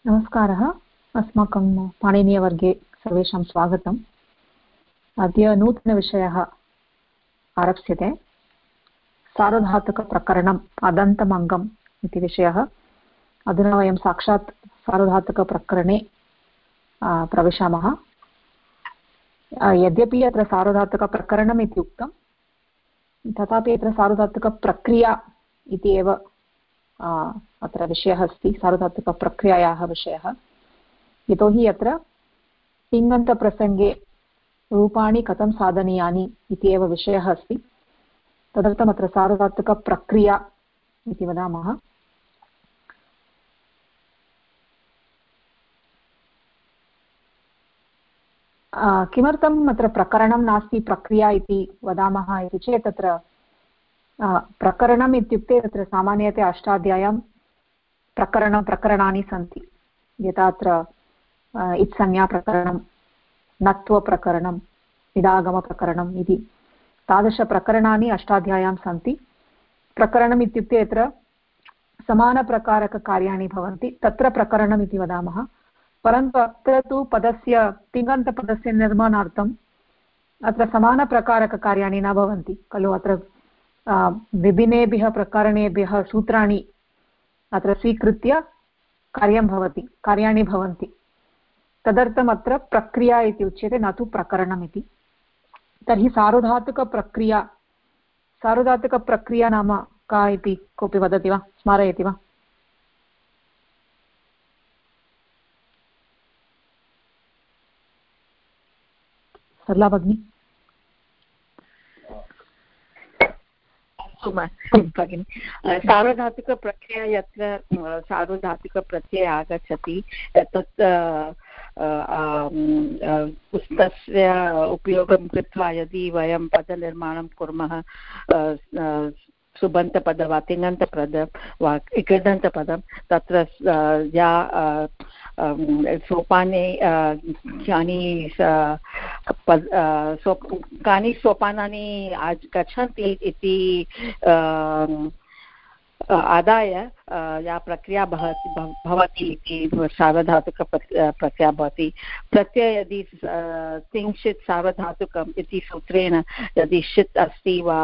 नमस्कारः। अस्माकं पाणिनीयवर्गे सर्वेषां स्वागतम्। अद्य नूतनविषयः आरप्स्यते। सार्वधातुकप्रकरणम् अदन्तमङ्गम् इति विषयः। अधुना वयं साक्षात् सार्वधातुकप्रकरणे प्रविशामः। यद्यपि अत्र सार्वधातुकप्रकरणम् इति उक्तं, तथापि अत्र सार्वधातुकप्रक्रिया इति एव अत्र विषयः अस्ति, सार्वधातुकप्रक्रियायाः विषयः। यतोहि अत्र तिङन्तप्रसङ्गे रूपाणि कथं साधनीयानि इति एव विषयः अस्ति। तदर्थम् अत्र सार्वधातुकप्रक्रिया इति वदामः। किमर्थम् अत्र प्रकरणं नास्ति प्रक्रिया इति वदामः इति चेत्, तत्र प्रकरणम् इत्युक्ते तत्र सामान्यतया अष्टाध्याय्यां प्रकरणानि सन्ति। यथा अत्र इत्संज्ञाप्रकरणं, नत्वप्रकरणम्, इडागमप्रकरणम् इति तादृशप्रकरणानि अष्टाध्याय्यां सन्ति। प्रकरणम् इत्युक्ते यत्र समानप्रकारककार्याणि भवन्ति, तत्र प्रकरणम् इति वदामः। परन्तु अत्र तु पदस्य तिङन्तपदस्य निर्माणार्थम् अत्र समानप्रकारककार्याणि न भवन्ति खलु। अत्र विभिन्नेभ्यः प्रकरणेभ्यः सूत्राणि अत्र स्वीकृत्य कार्याणि भवन्ति। तदर्थम् अत्र प्रक्रिया इति उच्यते, न तु प्रकरणम् इति। तर्हि सार्वधातुकप्रक्रिया नाम का इति कोऽपि वदति वा, स्मारयति वा? सरला भगिनी। भगिनि, सार्वधातुकप्रक्रिया यत्र सार्वधातुकप्रत्ययः आगच्छति तत् तस्य उपयोगं कृत्वा यदि वयं पदनिर्माणं कुर्मः, सुबन्तपद वा तिङन्तपद वा इकृदन्तपदं, तत्र या सोपाने कानि सोपानानि गच्छन्ति इति आदाय या प्रक्रिया भवति इति सार्वधातुकप्रक्रिया भवति। प्रत्यय यदि तिङ्क्षित् सार्वधातुकम् इति सूत्रेण यदि षित् अस्ति वा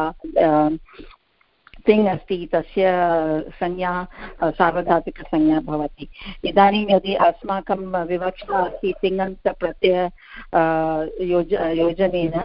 तिङ् अस्ति, तस्य संज्ञा सार्वधातुकसंज्ञा भवति। इदानीं यदि अस्माकं विवक्षा अस्ति तिङन्तप्रत्यय योजनेन,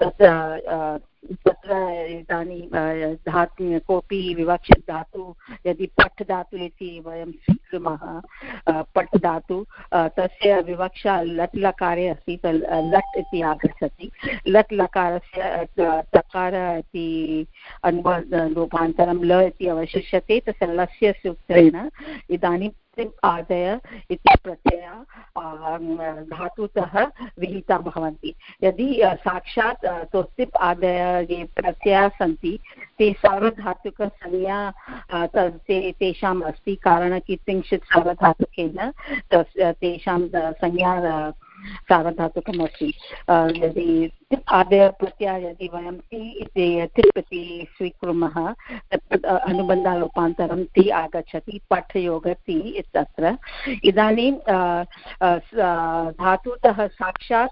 तत्र इदानीं कोऽपि विवक्षित धातु यदि पठ् धातु इति वयं स्वीकुर्मः, पठ् धातु तस्य विवक्षा लट् लकारे अस्ति, लट् इति आगच्छति। लट् लकारस्य तकार इति अनुरूपान्तरं ल इति अवशिष्यते। तस्य लस्य सूत्रेण इदानीं आदय इति प्रत्ययः धातुतः विहिता भवन्ति। यदि साक्षात् तोस्तिप् आदय ये प्रत्ययाः सन्ति ते सार्वधातुकसंज्ञा तेषाम् अस्ति, कारणं कि तिङ्क्षित् सार्वधातुकेन तेषां संज्ञा सार्वधातुकम् अस्ति। यदि तिप् आदय प्रत्ययः यदि वयं तिप् इति स्वीकुर्मः, अनुबन्धरूपान्तरं ति आगच्छति, पठ् योग ति इत्यत्र। इदानीं धातुतः साक्षात्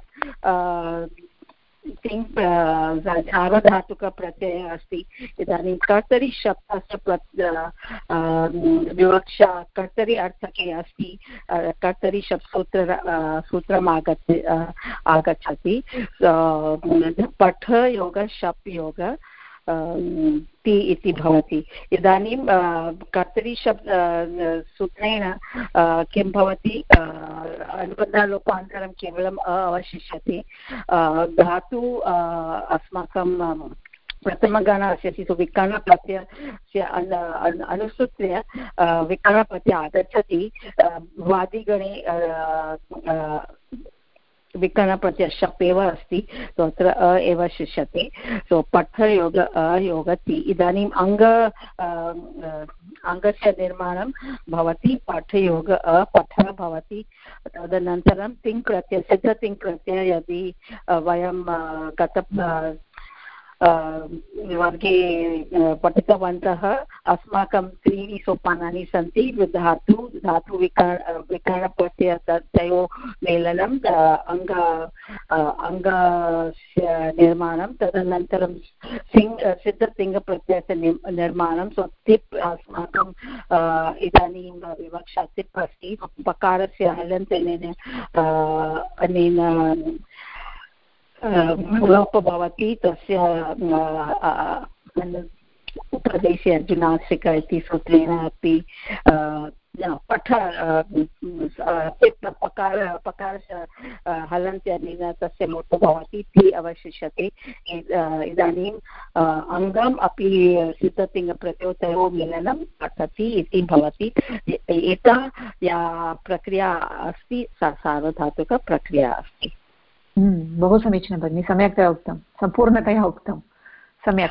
सार्वधातुकप्रत्ययः अस्ति। इदानीं कर्तरि शब्दस्य विवक्षा कर्तरि अर्थके अस्ति। कर्तरि सूत्रम् आगच्छति, पठ योग शप् योग ति इति भवति। इदानीं कर्तरि सूत्रेण किं भवति, अनुबन्धलोपान्तरं केवलम् अवशिष्यते। धातु अस्माकं प्रथमगणः अस्ति, विकरणप्रत्ययस्य अनुसृत्य विकरणप्रत्ययः आगच्छति। वादिगणे विकरणप्रत्ययः शप् एव अस्ति, तो अत्र एव शिष्यते। सो पठ योग अयोगति। इदानीम् अङ्गस्य निर्माणं भवति, पठ योग पठ भवति। तदनन्तरं तिङ् प्रत्यय, सिद्धतिङ् प्रत्यय यदि वयं वर्गे पठितवन्तः अस्माकं 3 सोपानानि सन्ति विकरणप्रत्यय तयोः मेलनं अङ्गस्य निर्माणं तदनन्तरं सिद्धतिङ्गप्रत्ययस्य निर्माणं सो तिप् अस्माकं इदानीं विवक्षा तिप् अस्ति पकारस्य हलन्तनेन अनेन लोप भवति तस्य प्रदेशे अर्जुनासिक इति सूत्रेण अपि पठ पकारस्य हलन्त्यनेन तस्य लोपो भवति ति अवशिष्यते इदानीम् अङ्गम् अपि सिद्धतिङ्गप्रत्ययो तयोः मेलनं पठति इति भवति एता या प्रक्रिया अस्ति सा सार्वधातुकप्रक्रिया अस्ति बहु समीचीनं भगिनि सम्यक्तया उक्तं सम्पूर्णतया उक्तं सम्यक्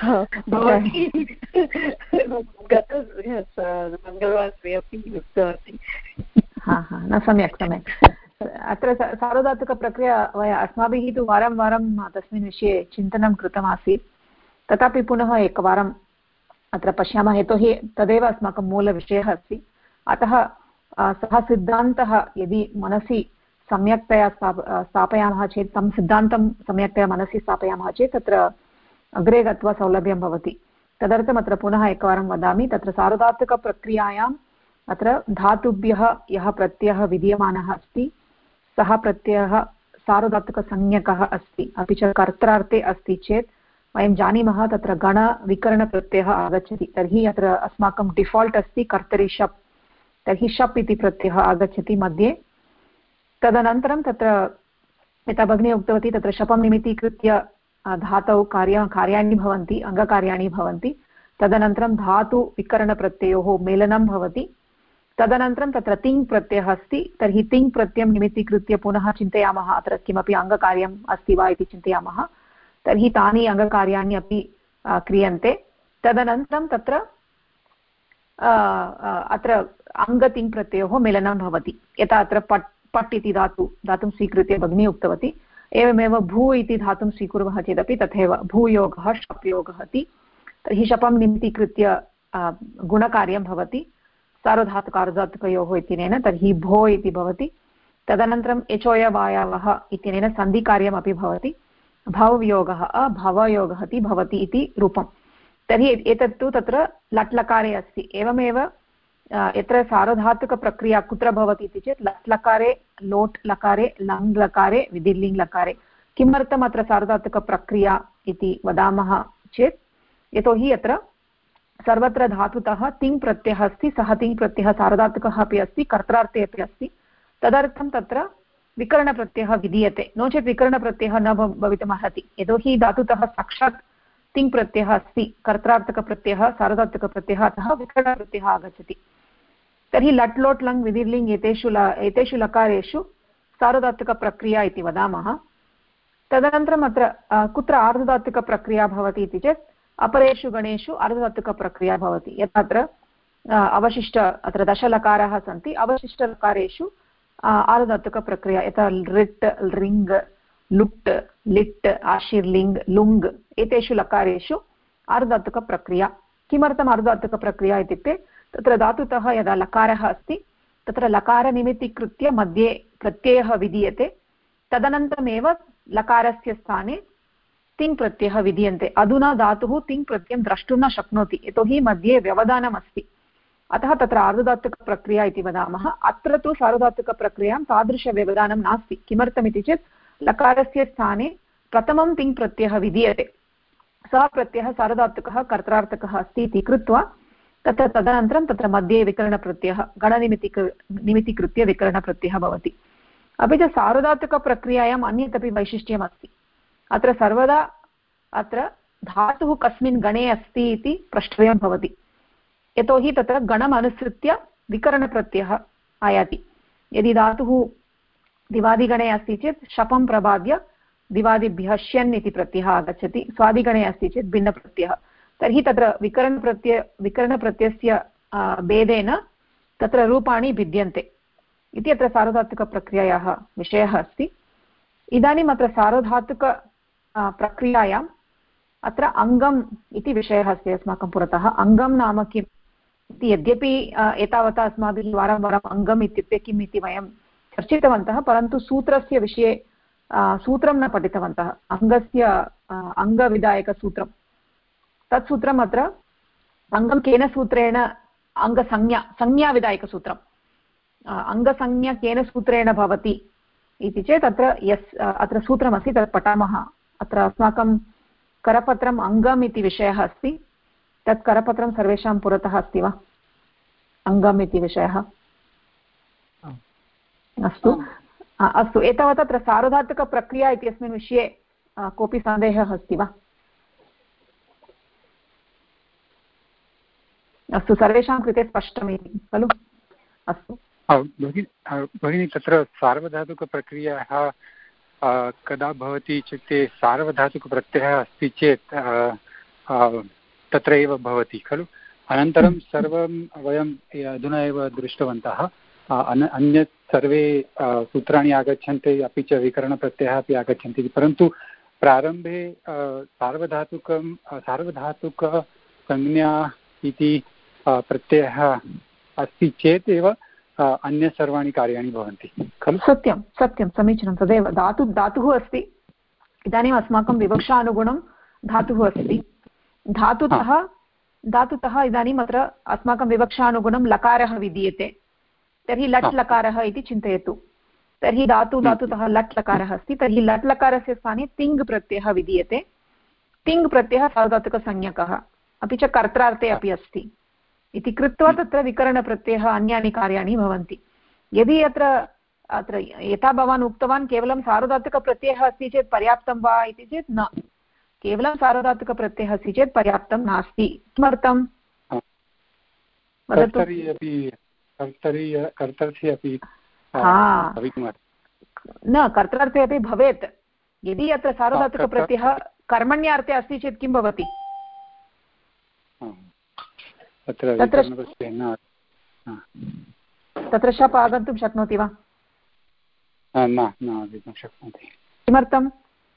मङ्गलवासरे अपि उक्तवती न सम्यक् सम्यक् अत्र सार्वधातुकप्रक्रिया अस्माभिः तु वारं वारं तस्मिन् विषये चिन्तनं कृतमासीत् तथापि पुनः एकवारम् अत्र पश्यामः यतोहि तदेव अस्माकं मूलविषयः अस्ति अतः सः सिद्धान्तः यदि मनसि सम्यक्तया स्थापयामः चेत् तं सिद्धान्तं सम्यक्तया मनसि स्थापयामः चेत् तत्र अग्रे गत्वा सौलभ्यं भवति तदर्थम् अत्र पुनः एकवारं वदामि तत्र सार्वधातुकप्रक्रियायाम् अत्र धातुभ्यः यः प्रत्ययः विधीयमानः अस्ति सः प्रत्ययः सार्वधातुकसंज्ञकः अस्ति अपि च कर्त्रार्थे अस्ति चेत् वयं जानीमः तत्र गणविकरणप्रत्ययः आगच्छति तर्हि अत्र अस्माकं डिफाल्ट् अस्ति कर्तरि शप् तर्हि शप् इति प्रत्ययः आगच्छति मध्ये तदनन्तरं तत्र यथा भगिनी उक्तवती तत्र शपं निमित्तीकृत्य धातौ कार्याणि भवन्ति अङ्गकार्याणि भवन्ति तदनन्तरं धातुविकरणप्रत्ययोः मेलनं भवति तदनन्तरं तत्र तिङ् प्रत्ययः अस्ति तर्हि तिङ् प्रत्ययं निमित्तीकृत्य पुनः चिन्तयामः अत्र किमपि अङ्गकार्यम् अस्ति वा इति चिन्तयामः तर्हि तानि अङ्गकार्याणि अपि क्रियन्ते तदनन्तरं तत्र अत्र अङ्गतिङ् प्रत्ययोः मेलनं भवति यथा अत्र पट् इति धातुं स्वीकृत्य भगिनी उक्तवती एवमेव भू इति धातुं स्वीकुर्मः चेदपि तथैव भूयोगः शप्योगः इति तर्हि शपं निमित्तीकृत्य गुणकार्यं भवति सार्वधातुकार्धधातुकयोः इत्यनेन तर्हि भो इति भवति तदनन्तरम् एचोयवायावः इत्यनेन सन्धिकार्यमपि भवति भवयोगः अभवयोगः इति भवति इति रूपं तर्हि एतत्तु तत्र लट्लकारे अस्ति एवमेव यत्र सार्वधातुकप्रक्रिया कुत्र भवति इति चेत् लट् लकारे लोट् लकारे लङ् लकारे विधिर्लिङ् लकारे किमर्थम् अत्र सार्वधातुकप्रक्रिया इति वदामः चेत् यतोहि अत्र सर्वत्र धातुतः तिङ् प्रत्ययः अस्ति सः तिङ् प्रत्ययः सार्वधातुकः अपि अस्ति कर्त्रार्थे अपि अस्ति तदर्थं तत्र विकरणप्रत्ययः विधीयते नो चेत् विकरणप्रत्ययः न भवितुमर्हति यतोहि धातुतः साक्षात् तिङ् प्रत्ययः अस्ति कर्त्रार्थकप्रत्ययः सार्वधातुकप्रत्ययः अतः विकरणप्रत्ययः आगच्छति तर्हि लट् लोट् लङ् विधिर्लिङ् एतेषु लकारेषु सार्वधातुकप्रक्रिया इति वदामः तदनन्तरम् अत्र कुत्र आर्धधातुकप्रक्रिया भवति इति चेत् अपरेषु गणेषु आर्धधातुकप्रक्रिया भवति यथा अत्र अवशिष्ट अत्र दशलकाराः सन्ति अवशिष्टलकारेषु आर्धधातुकप्रक्रिया यथा लृट् लृङ् लुट् लिट् आशीर्लिङ् लुङ् एतेषु लकारेषु आर्धधातुकप्रक्रिया किमर्थम् आर्धधातुकप्रक्रिया इत्युक्ते तत्र धातुतः यदा लकारः अस्ति तत्र लकारनिमित्तीकृत्य मध्ये प्रत्ययः विधीयते तदनन्तरमेव लकारस्य स्थाने तिङ् प्रत्ययः विधीयन्ते अधुना धातुः तिङ् प्रत्ययं द्रष्टुं न शक्नोति यतोहि मध्ये व्यवधानम् अस्ति अतः तत्र आर्धधातुकप्रक्रिया इति वदामः अत्र तु सार्वधातुकप्रक्रियां तादृशव्यवधानं नास्ति किमर्थमिति चेत् लकारस्य स्थाने प्रथमं तिङ् प्रत्ययः विधीयते सः प्रत्ययः सार्वधातुकः कर्त्रार्थकः अस्ति इति कृत्वा तदनन्तरं तत्र मध्ये विकरणप्रत्ययः गणनिमित्तीकृत्य विकरणप्रत्ययः भवति अपि च सार्वधातुकप्रक्रियायाम् अन्यत् अपि वैशिष्ट्यम् अस्ति अत्र सर्वदा अत्र धातुः कस्मिन् गणे अस्ति इति प्रष्टव्यं भवति यतोहि तत्र गणम् अनुसृत्य विकरणप्रत्ययः आयाति यदि धातुः दिवादिगणे अस्ति चेत् शपं प्रबाद्य दिवादिभ्यः श्यन् इति प्रत्ययः आगच्छति स्वादिगणे अस्ति चेत् भिन्नप्रत्ययः तर्हि तत्र विकरणप्रत्ययस्य भेदेन तत्र रूपाणि भिद्यन्ते इति अत्र सार्वधातुकप्रक्रियायाः विषयः अस्ति इदानीम् अत्र सार्वधातुकप्रक्रियायाम् अत्र अङ्गम् इति विषयः अस्ति अस्माकं पुरतः। अङ्गं नाम किम् इति यद्यपि एतावता अस्माभिः वारं वारम् अङ्गम् इत्युक्ते किम् इति वयं चर्चितवन्तः, परन्तु सूत्रस्य विषये सूत्रं न पठितवन्तः। अङ्गस्य अङ्गविधायकसूत्रं, तत् सूत्रम् अत्र अङ्गं केन सूत्रेण, संज्ञाविधायकसूत्रम्, अङ्गसंज्ञा केन सूत्रेण भवति इति चेत् अत्र सूत्रमस्ति, तत् पठामः। अत्र अस्माकं करपत्रम् अङ्गम् इति विषयः अस्ति। तत् करपत्रं सर्वेषां पुरतः अस्ति वा? अङ्गम् इति विषयः अस्तु अस्तु। एतावत् अत्र सार्वधातुकप्रक्रिया इत्यस्मिन् विषये कोऽपि सन्देहः अस्ति वा? अस्तु, सर्वेषां कृते स्पष्टमिति खलु? अस्तु भगिनी, तत्र सार्वधातुकप्रक्रियाः कदा भवति इत्युक्ते सार्वधातुकप्रत्ययः अस्ति चेत् तत्र एव भवति खलु। अनन्तरं सर्वं वयम् अधुना एव दृष्टवन्तः, अन्यत् सर्वे सूत्राणि आगच्छन्ति, अपि च विकरणप्रत्ययः अपि आगच्छन्ति, परन्तु प्रारम्भे सार्वधातुकसंज्ञा इति प्रत्ययः अस्ति चेत् एव अन्य सर्वाणि कार्याणि भवन्ति खलु। सत्यं सत्यं, समीचीनं। तदेव धातुः अस्ति। इदानीम् अस्माकं विवक्षानुगुणं धातुः अस्ति। धातुतः इदानीम् अत्र अस्माकं विवक्षानुगुणं लकारः विधीयते, तर्हि लट् लकारः इति चिन्तयतु। तर्हि धातुतः लट् लकारः अस्ति, तर्हि लट् लकारस्य स्थाने तिङ् प्रत्ययः विधीयते। तिङ् प्रत्ययः सार्वधातुकसंज्ञकः, अपि च कर्त्रार्थे अपि अस्ति इति कृत्वा तत्र विकरणप्रत्ययः अन्यानि कार्याणि भवन्ति। यदि अत्र यथा भवान् उक्तवान् केवलं सार्वधातुकप्रत्ययः अस्ति चेत् पर्याप्तं वा इति चेत् न, केवलं सार्वधातुकप्रत्ययः अस्ति चेत् पर्याप्तं नास्ति। किमर्थं वदतु? न, कर्त्रार्थे अपि भवेत्। यदि अत्र सार्वधातुकप्रत्ययः कर्मण्यार्थे अस्ति चेत् किं भवति? तत्र शप् आगन्तुं शक्नोति वा? न शक्नोति। किमर्थं?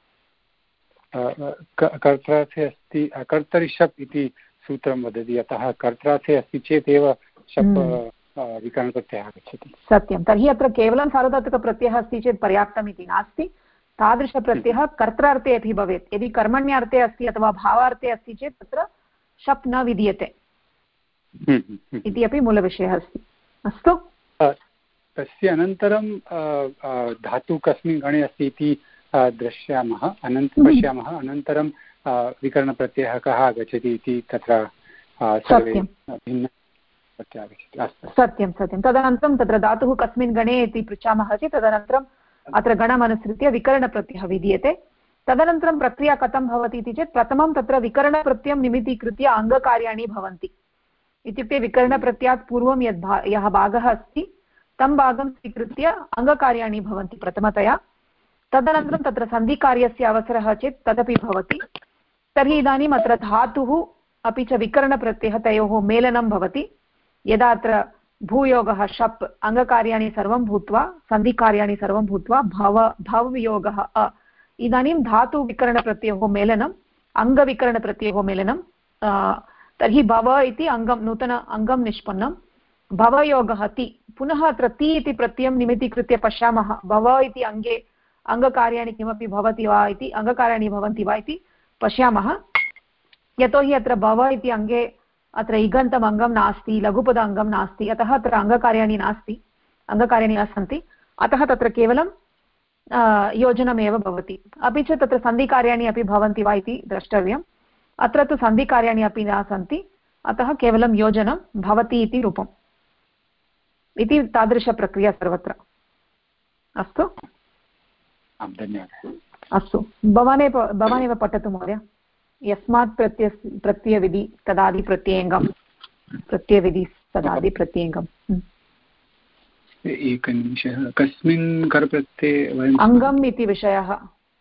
कर्त्रार्थे अस्ति, कर्तरि शप् इति सूत्रं वदति, अतः कर्त्रार्थे अस्ति चेत् एव शप् विकरणप्रत्ययः आगच्छति। सत्यं। तर्हि अत्र केवलं सार्वधातुकप्रत्ययः अस्ति चेत् पर्याप्तम् इति नास्ति। तादृशप्रत्ययः कर्त्रार्थे अपि भवेत्। यदि कर्मण्यार्थे अस्ति अथवा भावार्थे अस्ति चेत् तत्र शप् न विधीयते इति अपि मूलविषयः अस्ति। अस्तु, तस्य अनन्तरं धातु कस्मिन् गणे अस्ति इति पश्यामः, अनन्तरं विकरणप्रत्ययः कः आगच्छति इति तत्र सर्वे भिन्न आगच्छति। सत्यं सत्यं। तदनन्तरं तत्र धातुः कस्मिन् गणे इति पृच्छामः चेत् तदनन्तरम् अत्र गणमनुसृत्य विकरणप्रत्ययः विधीयते। तदनन्तरं प्रक्रिया कथं भवति इति चेत् प्रथमं तत्र विकरणप्रत्ययं निमित्तीकृत्य अङ्गकार्याणि भवन्ति। इत्युक्ते विकरणप्रत्ययात् पूर्वं यः भागः अस्ति तं भागं स्वीकृत्य अङ्गकार्याणि भवन्ति प्रथमतया। तदनन्तरं तत्र सन्धिकार्यस्य अवसरः चेत् तदपि भवति। तर्हि इदानीम् अत्र धातुः अपि च विकरणप्रत्ययः तयोः मेलनं भवति। यदा अत्र भूयोगः शप् अङ्गकार्याणि सर्वं भूत्वा सन्धिकार्याणि सर्वं भूत्वा भवयोगः इदानीं धातुविकरणप्रत्ययोः मेलनम् अङ्गविकरणप्रत्ययोः मेलनं। तर्हि भव इति अङ्गं, नूतन अङ्गं निष्पन्नं। भवयोगः ति, पुनः अत्र ति इति प्रत्ययं निमित्तीकृत्य पश्यामः भव इति अङ्गे अङ्गकार्याणि किमपि भवति वा इति, अङ्गकार्याणि भवन्ति वा इति पश्यामः। यतोहि अत्र भव इति अङ्गे अत्र इगन्तम् अङ्गं नास्ति, लघुपद अङ्गं नास्ति, अतः अत्र अङ्गकार्याणि न सन्ति। अतः तत्र केवलं योजनमेव भवति। अपि च तत्र सन्धिकार्याणि अपि भवन्ति वा इति द्रष्टव्यम्। अत्र तु सन्धिकार्याणि अपि न सन्ति, अतः केवलं योजनं भवति इति रूपम् इति तादृशप्रक्रिया सर्वत्र। अस्तु, धन्यवादः। अस्तु, भवानेव पठतु महोदय। यस्मात् प्रत्ययविधि तदादिप्रत्ययङ्गम्, प्रत्ययविधि तदादिप्रत्ययङ्गम्। एकनिमिषः, कस्मिन् करप्रत्यये वयम् अङ्गम् इति विषयः,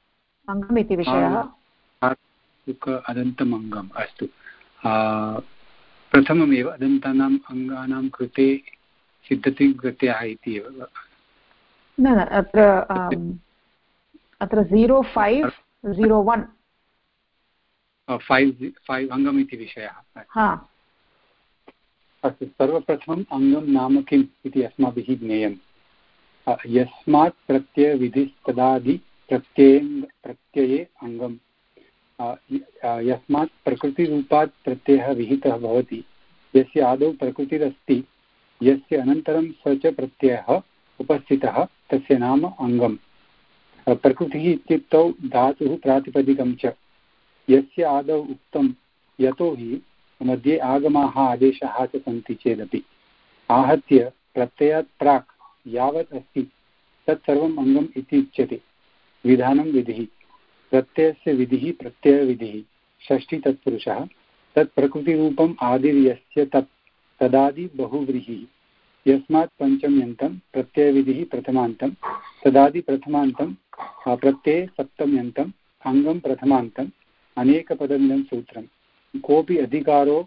अदन्तम् अङ्गम्। अस्तु, प्रथममेव अदन्तानाम् अङ्गानां कृते सिद्धतिप्रत्ययः इति एव। न, अत्र 0501 फैव् अङ्गम् इति विषयः। अस्तु, सर्वप्रथमम् अङ्गं नाम किम् इति अस्माभिः ज्ञेयं। यस्मात् प्रत्ययविधिस्तदादि प्रत्यये अङ्गम्। यस्मात् प्रकृतिरूपात् प्रत्ययः विहितः भवति, यस्य आदौ प्रकृतिरस्ति, यस्य अनन्तरं स च प्रत्ययः उपस्थितः, तस्य नाम अङ्गम्। प्रकृतिः इत्युक्तौ धातुः प्रातिपदिकं च, यस्य आदौ उक्तं यतो हि मध्ये आगमाः आदेशाः च सन्ति चेदपि, आहत्य प्रत्ययात् प्राक् यावत् अस्ति तत्सर्वम् अङ्गम् इति उच्यते। विधानं विधिः। प्रत्ययस्य विधिः प्रत्ययविधिः, षष्ठी तत्पुरुषः। तत् प्रकृतिरूपम् आदिर्यस्य तदादि बहुव्रीहिः। यस्मात् पञ्चम्यन्तं प्रत्ययविधिः प्रथमान्तं, तदादि प्रथमान्तं प्रत्यये सप्तम्यन्तम् अङ्गं प्रथमान्तम्। अनेकपदमिदं सूत्रम्। कोऽपि अधिकारो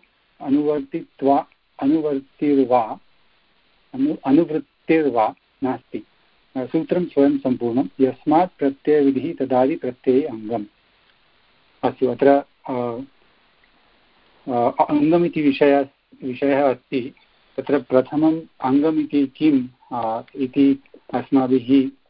अनुवृत्तिर्वा नास्ति। सूत्रं स्वयं सम्पूर्णं। यस्मात् प्रत्ययविधिः तदादि प्रत्यये अङ्गम्। अस्तु, अत्र अङ्गम् इति विषयः अस्ति। तत्र प्रथमम् अङ्गम् इति किम् इति अस्माभिः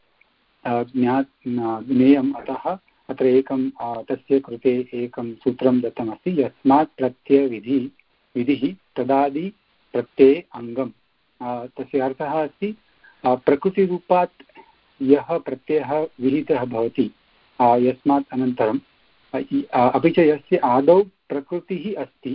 ज्ञेयम्। अतः अत्र एकं तस्य कृते एकं सूत्रं दत्तमस्ति। यस्मात् प्रत्ययविधिः तदादि प्रत्यये अङ्गम्। तस्य अर्थः अस्ति प्रकृतिरूपात् यः प्रत्ययः विहितः भवति यस्मात् अनन्तरं, अपि च यस्य आदौ प्रकृतिः अस्ति,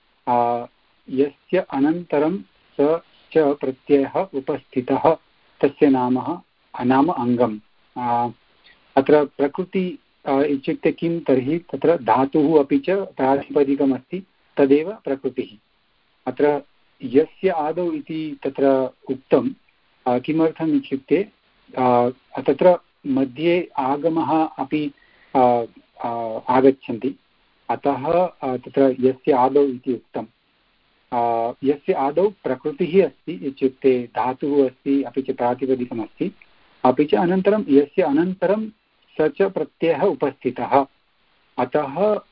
यस्य अनन्तरं स च प्रत्ययः उपस्थितः, तस्य नाम अङ्गम्। अत्र प्रकृति इत्युक्ते किं तर्हि तत्र धातुः अपि च प्रातिपदिकमस्ति, तदेव प्रकृतिः। अत्र यस्य आदौ इति तत्र उक्तं किमर्थम् इत्युक्ते तत्र मध्ये आगमः अपि आगच्छन्ति, अतः तत्र यस्य आदौ इति उक्तं। यस्य आदौ प्रकृतिः अस्ति इत्युक्ते धातुः अस्ति, अपि च प्रातिपदिकमस्ति, अपि च अनन्तरं यस्य अनन्तरं स च प्रत्ययः उपस्थितः, अतः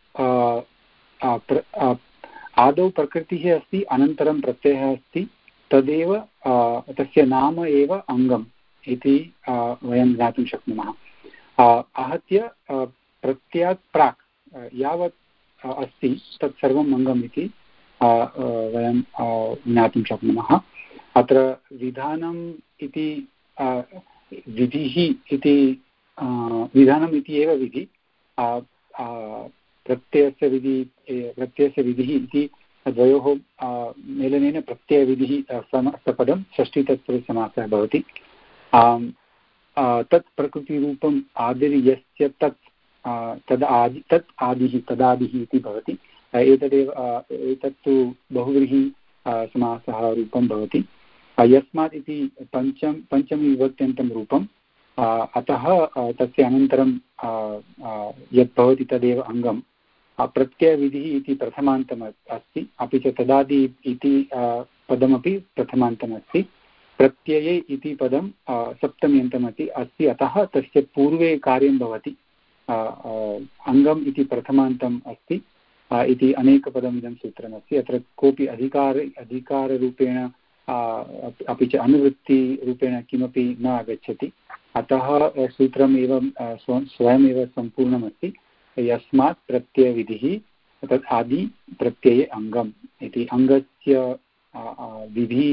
आदौ प्रकृतिः अस्ति, अनन्तरं प्रत्ययः अस्ति, तदेव तस्य नाम एव अङ्गम् इति वयं ज्ञातुं शक्नुमः। आहत्य प्रत्ययात् प्राक् यावत् अस्ति तत्सर्वम् अङ्गम् इति वयं ज्ञातुं शक्नुमः। अत्र विधानम् इति विधिः इति विधानम् इति एव विधि, प्रत्ययस्य विधिः इति द्वयोः मेलनेन प्रत्ययविधिः सपदं षष्ठीतत्पुरुषसमासः भवति। तत् प्रकृतिरूपम् आदिर्यस्य तत् आदिः तदादिः इति भवति। एतत्तु बहुव्रीहि समासः रूपं भवति। यस्मात् इति पञ्चमी विभक्त्यन्तं रूपम्, अतः तस्य अनन्तरं यत् भवति तदेव अङ्गम्। प्रत्ययविधिः इति प्रथमान्तम् अस्ति, अपि च तदादि इति पदमपि प्रथमान्तम् अस्ति। प्रत्यये इति पदं सप्तम्यन्तमपि अस्ति, अतः तस्य पूर्वे कार्यं भवति। अङ्गम् इति प्रथमान्तम् अस्ति इति अनेकपदमिदं सूत्रमस्ति। अत्र कोऽपि अधिकाररूपेण अपि च अनुवृत्तिरूपेण किमपि न आगच्छति, अतः सूत्रम् एवं स्वयमेव सम्पूर्णमस्ति। यस्मात् प्रत्ययविधिः तत् आदि प्रत्यये अङ्गम् इति। अङ्गस्य विधि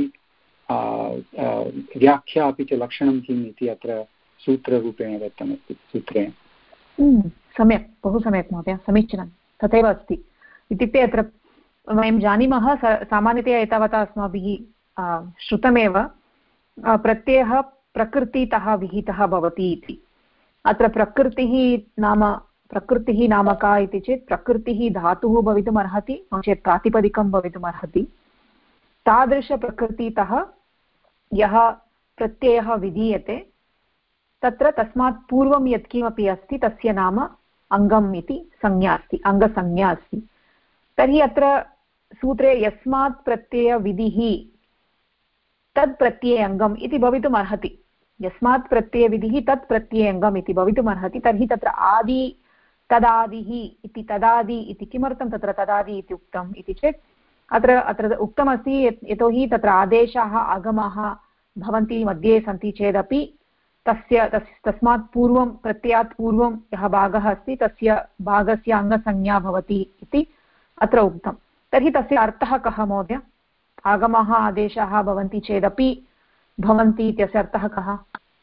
व्याख्या अपि च लक्षणं किम् इति अत्र सूत्ररूपेण दत्तमस्ति सूत्रेण। सम्यक्, बहु सम्यक् महोदय, समीचीनं। तथैव अस्ति इत्युक्ते अत्र वयं जानीमः सामान्यतया एतावता अस्माभिः श्रुतमेव प्रत्ययः प्रकृतितः विहितः भवति इति। अत्र प्रकृतिः नाम का इति चेत् प्रकृतिः धातुः भवितुम् अर्हति, नो चेत् प्रातिपदिकं भवितुम् अर्हति। तादृशप्रकृतितः यः प्रत्ययः विधीयते तत्र तस्मात् पूर्वं यत्किमपि अस्ति तस्य नाम अङ्गम् इति संज्ञा अस्ति, अङ्गसंज्ञा अस्ति। तर्हि अत्र सूत्रे यस्मात् प्रत्ययविधिः तत् प्रत्ययाङ्गम् इति भवितुम् अर्हति। यस्मात् प्रत्ययविधिः तत् प्रत्ययाङ्गम् इति भवितुम् अर्हति। तर्हि तत्र आदि तदादिः इति तदादि इति किमर्थं तत्र तदादि इति उक्तम् इति चेत् अत्र उक्तमस्ति यतोहि तत्र आदेशाः आगमाः भवन्ति मध्ये सन्ति चेदपि तस्मात् पूर्वं प्रत्ययात् पूर्वं यः भागः अस्ति तस्य भागस्य अङ्गसंज्ञा भवति इति अत्र उक्तं। तर्हि तस्य अर्थः कः महोदय? आगमाः आदेशाः भवन्ति चेदपि भवन्ति इत्यस्य अर्थः कः?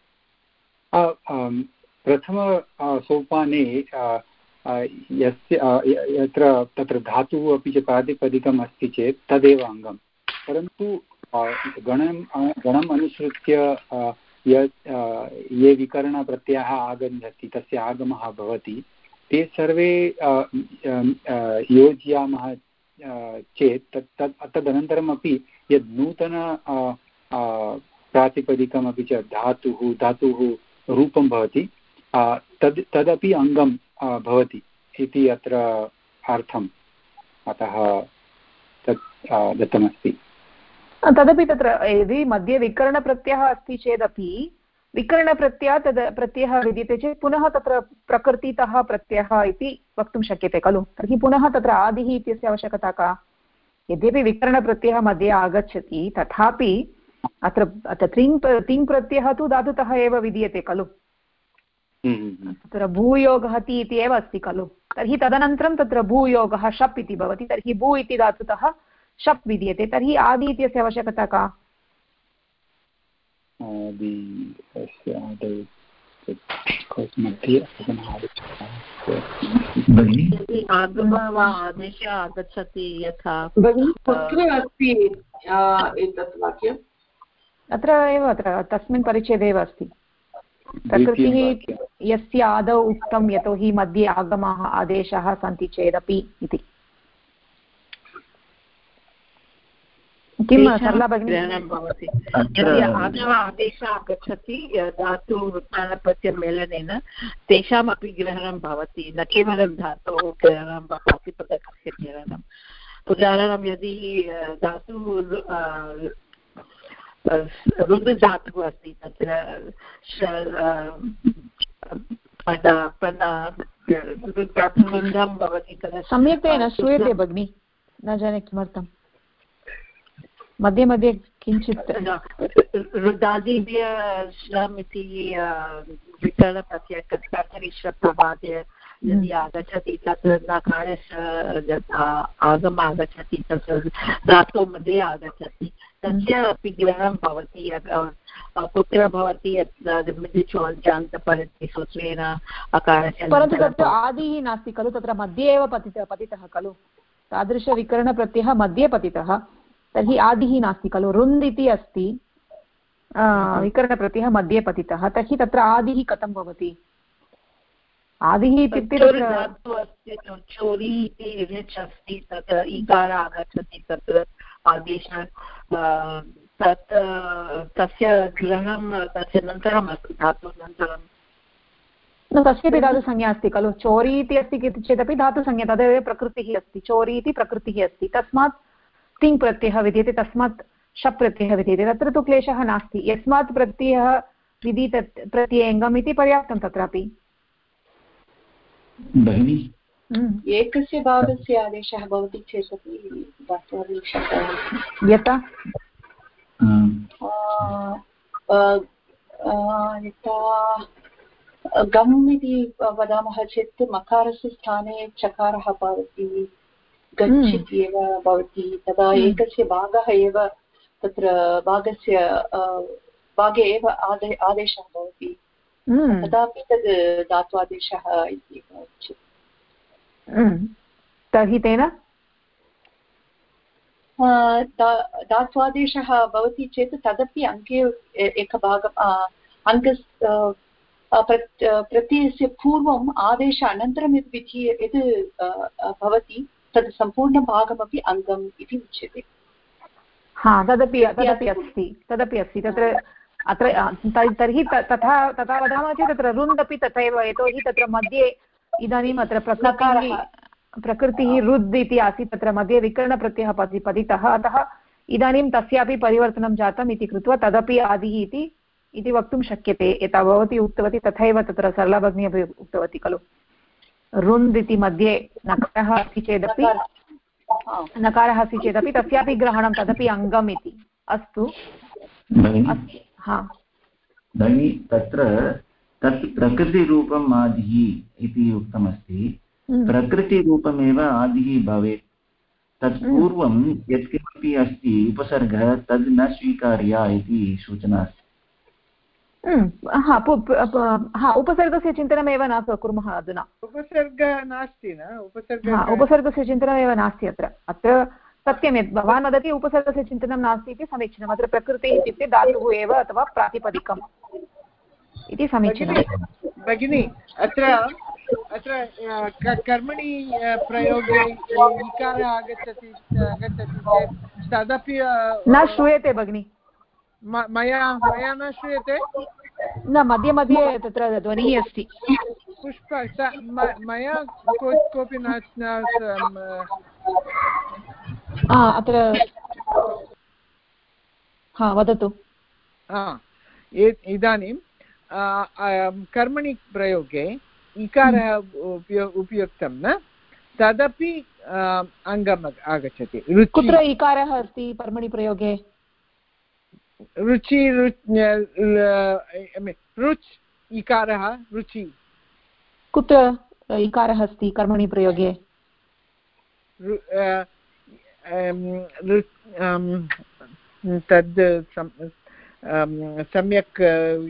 प्रथमसोपाने यत्र तत्र धातुः अपि च प्रातिपदिकम् अस्ति चेत् तदेव अङ्गं, परन्तु गणम् अनुसृत्य ये विकरणप्रत्ययाः आगच्छन्ति तस्य आगमः भवति, ते सर्वे योजयामः चेत् तदनन्तरमपि यद् नूतन प्रातिपदिकम् अपि च धातुः रूपं भवति तदपि अङ्गं भवति इति अत्र अर्थम्, अतः तत् दत्तमस्ति। तदपि तत्र यदि मध्ये विकरणप्रत्ययः अस्ति चेदपि विकरणप्रत्ययात् तद् प्रत्ययः विद्यते चेत् पुनः तत्र प्रकृतितः प्रत्ययः इति वक्तुं शक्यते खलु। तर्हि पुनः तत्र आदिः इत्यस्य आवश्यकता का? यद्यपि विकरणप्रत्ययः मध्ये आगच्छति तथापि अत्र तिङ् प्रत्ययः तु धातुतः एव विद्यते खलु। तत्र भूयोगः ति इति एव अस्ति खलु। तर्हि तदनन्तरं तत्र भूयोगः शप् इति भवति। तर्हि भू इति धातुतः शप् विद्यते। तर्हि आदि इत्यस्य आवश्यकता का? आगच्छति यथा कुत्र अस्ति एतत् वाक्यम्? अत्र एव अत्र तस्मिन् परिच्छेदे एव अस्ति। प्रकृतिः यस्य आदौ उक्तं यतोहि मध्ये आगमाः आदेशाः सन्ति चेदपि इति। किं सरला भगिनी? यदि आदेशः आगच्छति धातु प्रत्ययमेलनेन तेषामपि ग्रहणं भवति, न केवलं धातोः ग्रहणं प्रातिपदिकस्य ग्रहणम्। उदाहरणं यदि धातुः रुद् धातुः अस्ति तत्र भवति तदा सम्यक्तया न श्रूयते भगिनि, न जाने किमर्थं मध्ये मध्ये किञ्चित् रुदादिभ्यः श्लम् इति विकरणप्रत्ययः यदि आगच्छति तत्र नकारस्य आगमः आगच्छति तत्र धातोः मध्ये आगच्छति तस्य अपि ग्रहणं भवति। कुत्र भवति सूत्रेण अकारस्य, परन्तु तत्र आदिः नास्ति खलु, तत्र मध्ये एव पतितः खलु। तादृशविकरणप्रत्ययः मध्ये पतितः, तर्हि आदिः नास्ति खलु। रुन्द् इति अस्ति विकरणप्रत्ययः मध्ये पतितः, तर्हि तत्र आदिः कथं भवति? आदिः इत्युक्ते चोरी इति रिच् अस्ति तत्र इकार आगच्छति तत्र आदेशः तस्य ग्रहणं तस्य अनन्तरम् अस्ति धातुनन्तरं। तस्यपि धातुसंज्ञा अस्ति खलु। चोरी इति अस्ति चेदपि धातुसंज्ञा तदेव प्रकृतिः अस्ति। चोरी इति प्रकृतिः अस्ति, तस्मात् तिङ् प्रत्ययः विद्यते, तस्मात् शप् प्रत्ययः विद्यते। तत्र तु क्लेशः नास्ति। यस्मात् प्रत्ययः विधीत प्रत्ययङ्गम् इति पर्याप्तं तत्रापि। एकस्य भागस्य आदेशः भवति चेदपि यथा गम् इति वदामः चेत् मकारस्य स्थाने चकारः भवति, गच्छ इति एव भवति, तदा एकस्य भागः एव तत्र भागस्य भागे एव आदेशः भवति, तदापि तद् धात्वादेशः इति उच्यते। तर्हि तेन धात्वादेशः भवति चेत् तदपि अङ्के एकभागम् प्रत्ययस्य पूर्वम् आदेश अनन्तरं यद् भवति तद् सम्पूर्णभागमपि अङ्गम् इति उच्यते। हा, तदपि अस्ति तत्र अत्र तर्हि तथा वदामः चेत् तत्र रुन्द् अपि तथैव, यतोहि तत्र मध्ये इदानीम् अत्र प्रकृतिः रुद् इति आसीत्, तत्र मध्ये विकरणप्रत्ययः पतितः, अतः इदानीं तस्यापि परिवर्तनं जातम् इति कृत्वा तदपि आदिः इति वक्तुं शक्यते। यथा भवती उक्तवती तथैव तत्र सरला भगिनी अपि उक्तवती खलु। रुन्द् इति मध्ये नकारः अस्ति चेदपि नकारः अस्ति चेदपि तस्यापि ग्रहणं तदपि अङ्गम् इति अस्तु भगिनि तत्र तत् प्रकृतिरूपम् आदिः इति उक्तमस्ति प्रकृतिरूपमेव आदिः भवेत् तत् पूर्वं यत्किमपि अस्ति उपसर्गः तद् न स्वीकार्य इति सूचना अस्ति उपसर्गस्य चिन्तनमेव न कुर्मः अधुना उपसर्गः नास्ति न उपसर्गस्य चिन्तनमेव नास्ति अत्र सत्यं यत् भवान् वदति उपसर्गस्य चिन्तनं नास्ति इति समीचीनम् अत्र प्रकृतिः इत्युक्ते धातुः एव अथवा प्रातिपदिकम् इति समीचीनं भगिनि अत्र कर्मणि प्रयोगे इकारः आगच्छति चेत् तदपि न श्रूयते भगिनि मया न श्रूयते न मध्ये मध्ये तत्र ध्वनिः अस्ति पुष्प मया कोऽपि न अत्र वदतु इदानीं कर्मणि प्रयोगे इकारः उपयुक्तं न तदपि अङ्गम् आगच्छति कुत्र इकारः अस्ति कर्मणि प्रयोगे रुचि रुच् इकारः रुचि कुत्र इकारः अस्ति कर्मणि प्रयोगे तद् सम्यक्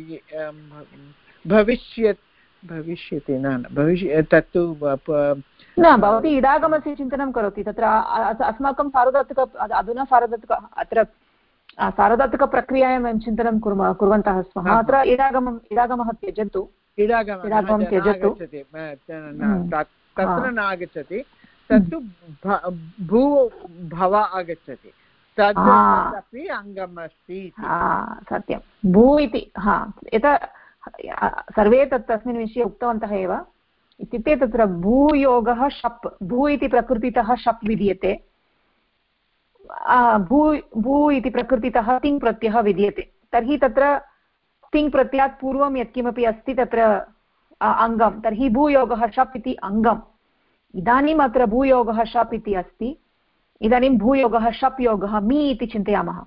भविष्यति न तत्तु न भवती इडागमस्य चिन्तनं करोति तत्र अस्माकं सार्वधातुक अधुना अत्र सार्वधातुकप्रक्रियायां वयं चिन्तनं कुर्वन्तः स्मः अत्र इडागमः त्यजतु इडागमं त्यजतु तत्र न आगच्छति तत्तु भू भव आगच्छति तदपि अङ्गम् अस्ति सत्यं भू इति यथा सर्वे तस्मिन् विषये उक्तवन्तः एव इत्युक्ते तत्र भूयोगः शप् भू इति प्रकृतितः शप् विधीयते भू इति प्रकृतितः तिङ् प्रत्ययः विधीयते तर्हि तत्र तिङ् प्रत्ययात् पूर्वं यत्किमपि अस्ति तत्र अङ्गं तर्हि भूयोगः शप् इति अङ्गम् इदानीम् अत्र भूयोगः शप् इति अस्ति इदानीं भूयोगः शप् योगः मी इति चिन्तयामः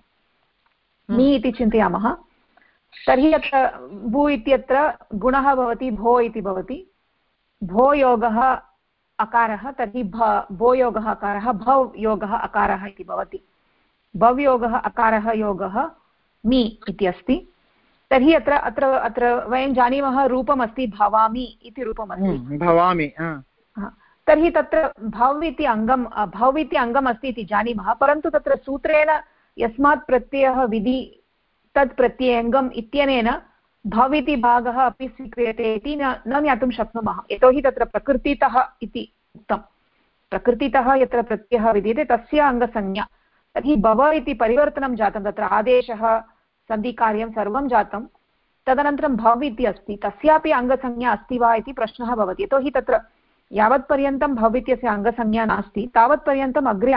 तर्हि अत्र भू इत्यत्र गुणः भवति भो इति भवति भो योगः अकारः तर्हि भो योगः अकारः भव योगः अकारः इति भवति भव योगः अकारः योगः मी इति अस्ति तर्हि अत्र वयं जानीमः रूपमस्ति भवामि इति रूपमस्ति भवामि तर्हि तत्र भव इति अङ्गम् अस्ति इति जानीमः परन्तु तत्र सूत्रेण यस्मात् प्रत्ययः विधि तत् प्रत्ययङ्गम् इत्यनेन भव इति भागः अपि स्वीक्रियते इति न ज्ञातुं शक्नुमः यतोहि तत्र प्रकृतितः इति उक्तं प्रकृतितः यत्र प्रत्ययः विद्यते तस्य अङ्गसंज्ञा तर्हि भव इति परिवर्तनं जातं तत्र आदेशः सन्धिकार्यं सर्वं जातं तदनन्तरं भव इति अस्ति तस्यापि अङ्गसंज्ञा अस्ति वा इति प्रश्नः भवति यतोहि तत्र यावत्पर्यन्तं भव इत्यस्य अङ्गसंज्ञा नास्ति तावत्पर्यन्तम् अग्रे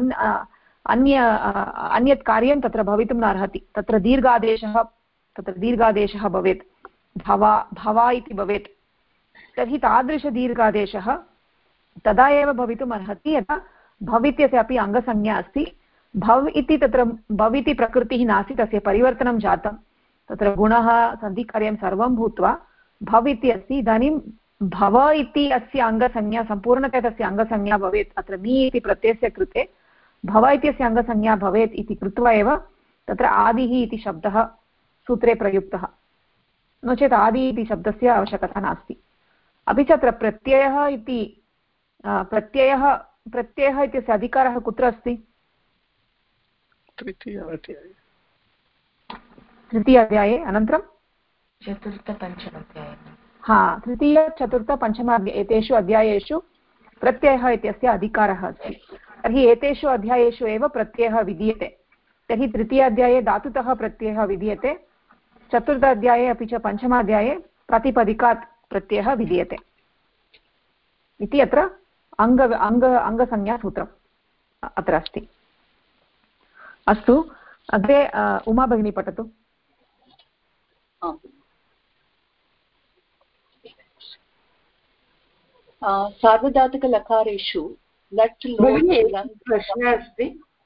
अन्यत् कार्यं तत्र भवितुं नार्हति तत्र दीर्घादेशः भवेत् भवा इति भवेत् तर्हि तादृशदीर्घादेशः तदा एव भवितुम् अर्हति यदा भव इत्यस्य अपि अङ्गसंज्ञा अस्ति भव इति तत्र भव इति प्रकृतिः नास्ति तस्य परिवर्तनं जातं तत्र गुणः सन्धिकार्यं सर्वं भूत्वा भव इति अस्ति इदानीं भव इति अस्य अङ्गसंज्ञा सम्पूर्णतया तस्य अङ्गसंज्ञा भवेत् अत्र मी इति प्रत्ययस्य कृते भव इत्यस्य अङ्गसंज्ञा भवेत् इति कृत्वा एव तत्र आदिः इति शब्दः सूत्रे प्रयुक्तः नो चेत् आदि इति शब्दस्य आवश्यकता नास्ति अपि च अत्र प्रत्ययः इत्यस्य अधिकारः कुत्र अस्ति तृतीय अध्याये अनन्तरं तृतीय-चतुर्थ-पञ्चम एतेषु अध्यायेषु प्रत्ययः इत्यस्य अधिकारः अस्ति तर्हि एतेषु अध्यायेषु एव प्रत्ययः विधीयते तर्हि तृतीय अध्याये धातुतः प्रत्ययः विधीयते चतुर्थ अध्याये अपि च पञ्चमाध्याये प्रातिपदिकात् प्रत्ययः विधीयते इति अत्र अङ्गसंज्ञासूत्रम् अत्र अस्ति अस्तु अग्रे उमा भगिनी पठतु सार्वधातुकलकारेषु लट् लोट् प्रश्नः अस्ति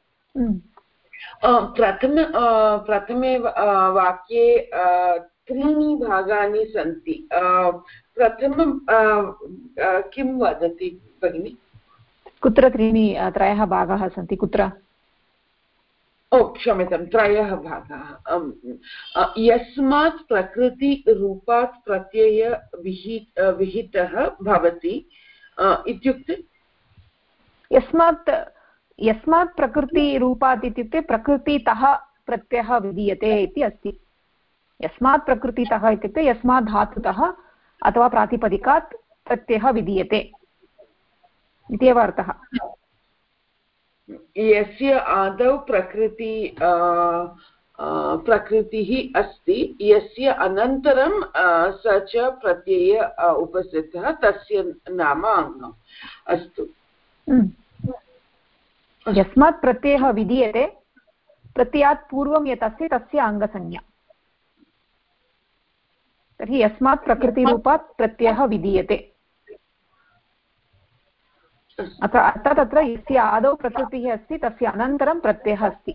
प्रथमे वाक्ये त्रीणि भागानि सन्ति प्रथमं किं वदति भगिनि कुत्र त्रयः भागाः सन्ति कुत्र क्षम्यतां त्रयः भागाः यस्मात् प्रकृतिरूपात् प्रत्यय विहितः भवति इत्युक्ते यस्मात् प्रकृतिरूपात् इत्युक्ते प्रकृतितः प्रत्ययः विधीयते इति अस्ति यस्मात् प्रकृतितः इत्युक्ते यस्मात् धातुतः अथवा प्रातिपदिकात् प्रत्ययः विधीयते इत्येव अर्थः यस्य आदौ प्रकृतिः अस्ति यस्य अनन्तरं स च प्रत्यय उपस्थितः तस्य नाम अङ्गम् अस्तु यस्मात् प्रत्ययः विधीयते प्रत्ययात् पूर्वं यत् अस्ति तस्य अङ्गसंज्ञा तर्हि यस्मात् प्रकृतिरूपात् प्रत्ययः विधीयते अर्थात् अत्र यस्य आदौ प्रकृतिः अस्ति तस्य अनन्तरं प्रत्ययः अस्ति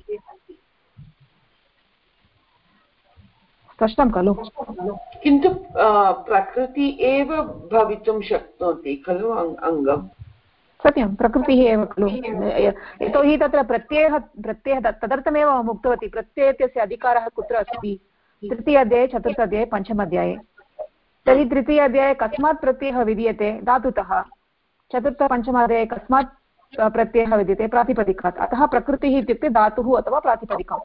स्पष्टं खलु किन्तु प्रकृति एव भवितुं शक्नोति खलु अङ्गं सत्यं प्रकृतिः एव खलु यतोहि तत्र प्रत्ययः तदर्थमेव अहम् उक्तवती प्रत्ययस्य अधिकारः कुत्र अस्ति तृतीयाध्याये चतुर्थाध्याये पञ्चमाध्याये तर्हि तृतीयाध्याये कस्मात् प्रत्ययः विधीयते धातुतः चतुर्थ-पञ्चमाध्याये कस्मात् प्रत्ययः विद्यते प्रातिपदिकात् अतः प्रकृतिः इत्युक्ते धातुः अथवा प्रातिपदिकम्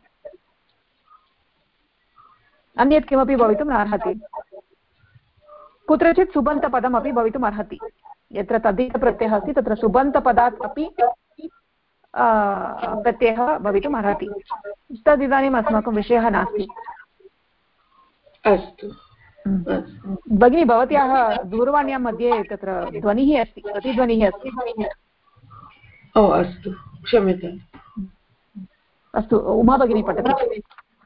अन्यत् किमपि भवितुं न अर्हति कुत्रचित् सुबन्तपदमपि भवितुम् अर्हति यत्र तद्धितप्रत्ययः अस्ति तत्र सुबन्तपदात् अपि प्रत्ययः भवितुम् अर्हति तदिदानीम् अस्माकं विषयः नास्ति अस्तु भगिनी भवत्याः दूरवाण्यां मध्ये तत्र ध्वनिः अस्ति प्रतिध्वनिः अस्ति अस्तु क्षम्यताम् अस्तु उमा भगिनी पठतु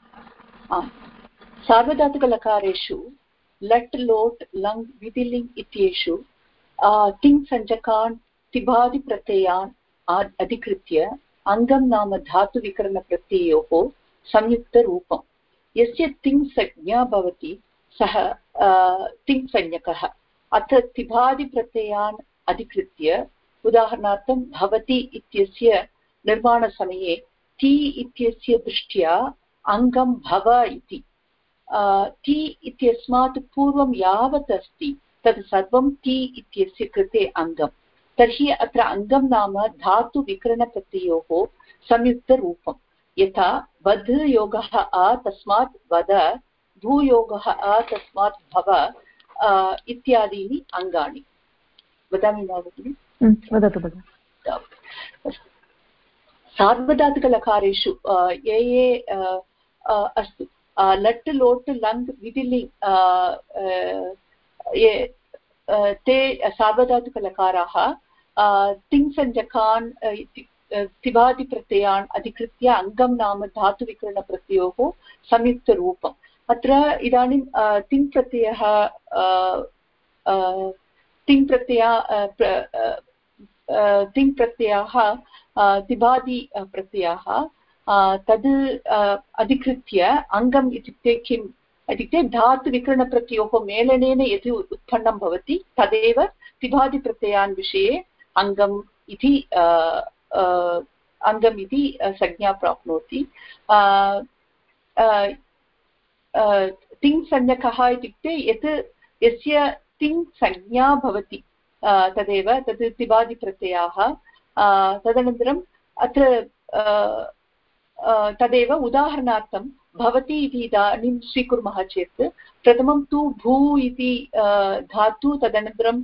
सार्वधातुकलकारेषु लट् लोट् लङ् विधिलिङ् इत्येषु तिङ् सञ्जकान् तिबादिप्रत्ययान् अधिकृत्य अङ्गं नाम धातुविकरणप्रत्ययोः संयुक्तरूपं यस्य तिङ् संज्ञा भवति सः तिङ् संज्ञकः अथ तिबादिप्रत्ययान् अधिकृत्य उदाहरणार्थं भवति इत्यस्य निर्माणसमये ति इत्यस्य दृष्ट्या अङ्गं भव इति ति इत्यस्मात् पूर्वं यावत् अस्ति तत् सर्वं ति इत्यस्य कृते अङ्गं तर्हि अत्र अङ्गं नाम धातुविकरणप्रत्ययोः संयुक्तरूपं यथा वध् योगः अ तस्मात् वद भूयोगः अ तस्मात् भव इत्यादीनि अङ्गानि वदामि वा भगिनि वदतु सार्वधातुकलकारेषु ये अस्तु लट् लोट् लङ् विधिलिङ् ते सार्वधातुकलकाराः तिङ्सञ्जकान् तिबादिप्रत्ययान् अधिकृत्य अङ्गं नाम धातुविकरणप्रत्ययोः संयुक्तरूपम् अत्र इदानीं तिङ्प्रत्ययः तिङ्प्रत्ययाः तिबादिप्रत्ययाः तद् अधिकृत्य अङ्गम् इत्युक्ते किम् इत्युक्ते धातुविकरणप्रत्ययोः मेलनेन यत् उत्पन्नं भवति तदेव तिबादिप्रत्ययान् विषये अङ्गम् इति संज्ञा प्राप्नोति तिङ् संज्ञकः इत्युक्ते यस्य तिङ् संज्ञा भवति तदेव तद् तिबादिप्रत्ययाः तदनन्तरम् अत्र तदेव उदाहरणार्थं भवति इति इदानीं स्वीकुर्मः चेत् प्रथमं तु भू इति धातु तदनन्तरं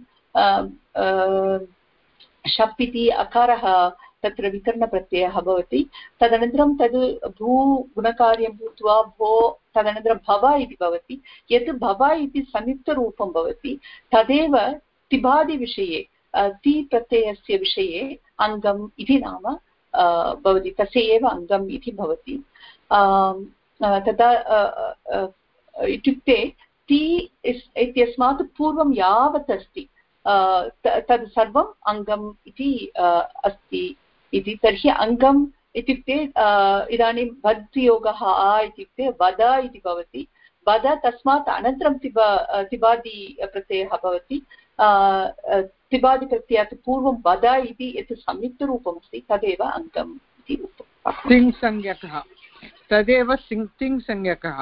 शप् इति अकारः तत्र विकरणप्रत्ययः भवति तदनन्तरं तद् भू गुणकार्यं भूत्वा भो तदनन्तरं भव इति भवति यत् भव इति संयुक्तरूपं भवति तदेव तिबादिविषये ति प्रत्ययस्य विषये अङ्गम् इति नाम भवति तस्य एव अङ्गम् इति भवति तदा इत्युक्ते ति इत्यस्मात् पूर्वं यावत् अस्ति तद् सर्वम् अङ्गम् इति अस्ति इति। तर्हि अङ्गम् इत्युक्ते इदानीं वद् योगः इत्युक्ते वद इति भवति। वद तस्मात् अनन्तरं तिबादि प्रत्ययः भवति। तिबादिप्रत्ययात् पूर्वं वद इति यत् संयुक्तरूपम् अस्ति तदेव अङ्गम् इति उक्तम्। तिङ्संज्ञकः तदेव तिङ्संज्ञकः।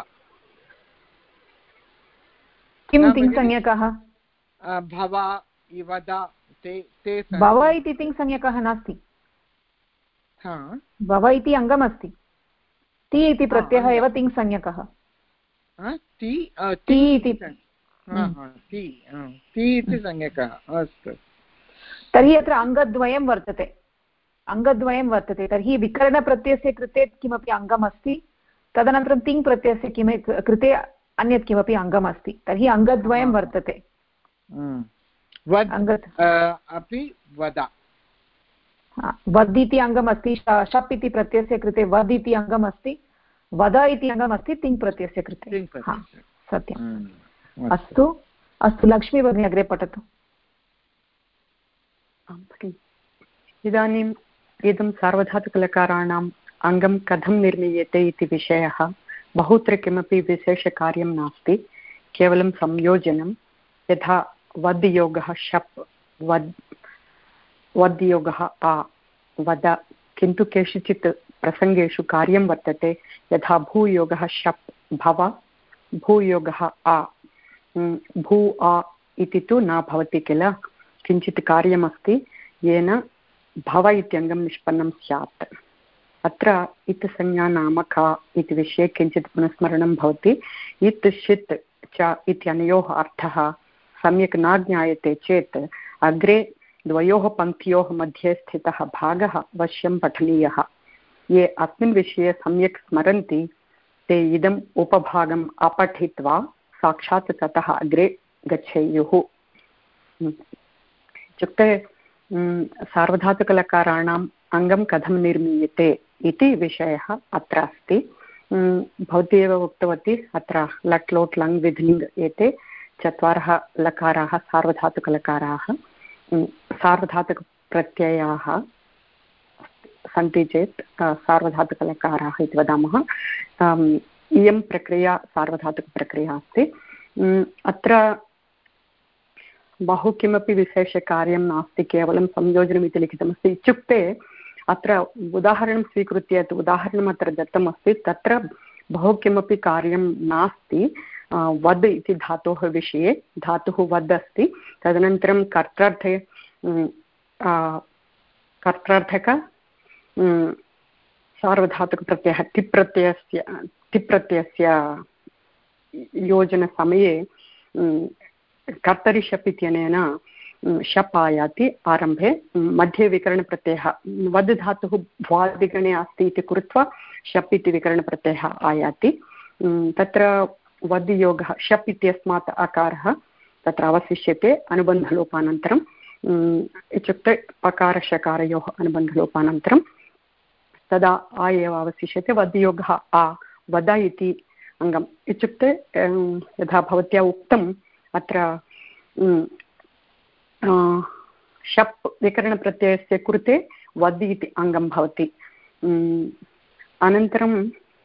किं तिङ्संज्ञकः? भव वद ते भव इति तिङ्संज्ञकः नास्ति। भव इति अङ्गमस्ति। ति इति प्रत्ययः एव तिङ्संज्ञकः। इति संज्ञकः। अस्तु, तर्हि अत्र अङ्गद्वयं वर्तते। तर्हि विकरणप्रत्ययस्य कृते किमपि अङ्गम् अस्ति, तदनन्तरं तिङ् प्रत्ययस्य कृते अन्यत् किमपि अङ्गम् अस्ति। तर्हि अङ्गद्वयं वर्तते। अपि वद वद् इति अङ्गम् अस्ति। शप् इति प्रत्ययस्य कृते वद् इति अङ्गम् अस्ति। वद इति अङ्गम् अस्ति तिङ् प्रत्ययस्य कृते। सत्यम्। अस्तु अस्तु, लक्ष्मी भगिनी अग्रे पठतु। इदानीम् इदं सार्वधातुकलकाराणाम् अङ्गं कथं निर्मीयते इति विषयः। बहुत्र किमपि विशेषकार्यं नास्ति, केवलं संयोजनं। यथा वद्योगः शप्, वद्योगः आ, वद। किन्तु केषुचित् प्रसङ्गेषु कार्यं वर्तते। यथा भूयोगः शप् भव, भूयोगः आ। भू आ इति तु न भवति किल, किञ्चित् कार्यमस्ति येन भव इत्यङ्गं निष्पन्नं स्यात्। अत्र इत् संज्ञा नाम का इति विषये किञ्चित् पुनस्मरणं भवति। इत् षित् च इत्यनयोः अर्थः सम्यक् न ज्ञायते चेत् अग्रे द्वयोः पङ्क्त्योः मध्ये स्थितः भागः अवश्यं पठनीयः। ये अस्मिन् विषये सम्यक् स्मरन्ति ते इदम् उपभागम् अपठित्वा साक्षात् ततः अग्रे गच्छेयुः। इत्युक्ते सार्वधातुकलकाराणाम् अङ्गं कथं निर्मीयते इति विषयः अत्र अस्ति। भवती एव उक्तवती, अत्र लट् लोट् लङ् विध्लिङ् एते चत्वारः लकाराः सार्वधातुकलकाराः। सार्वधातुकप्रत्ययाः सन्ति चेत् सार्वधातुकलकाराः इति वदामः। इयं प्रक्रिया सार्वधातुकप्रक्रिया अस्ति। अत्र बहु किमपि विशेषकार्यं नास्ति, केवलं संयोजनमिति लिखितमस्ति। इत्युक्ते अत्र उदाहरणं स्वीकृत्य यत् उदाहरणम् अत्र दत्तमस्ति तत्र बहु किमपि कार्यं नास्ति। वद् इति धातोः विषये, धातुः वद् अस्ति। तदनन्तरं कर्त्रार्थक सार्वधातुकप्रत्ययः तिप्रत्ययस्य योजनसमये कर्तरि शप् इत्यनेन शप् आयाति आरम्भे। मध्ये विकरणप्रत्ययः वद् धातुः भ्वादिगणे अस्ति इति कृत्वा शप् इति विकरणप्रत्ययः आयाति। तत्र वद् योगः शप् इत्यस्मात् अकारः तत्र अवशिष्यते अनुबन्धलोपानन्तरं। इत्युक्ते पकारशकारयोः अनुबन्धलोपानन्तरं तदा आ एव अवशिष्यते। वद्योगः आ, वद इति अङ्गम्। इत्युक्ते यथा भवत्या उक्तम्, अत्र शप् विकरणप्रत्ययस्य कृते वद् इति अङ्गं भवति। अनन्तरं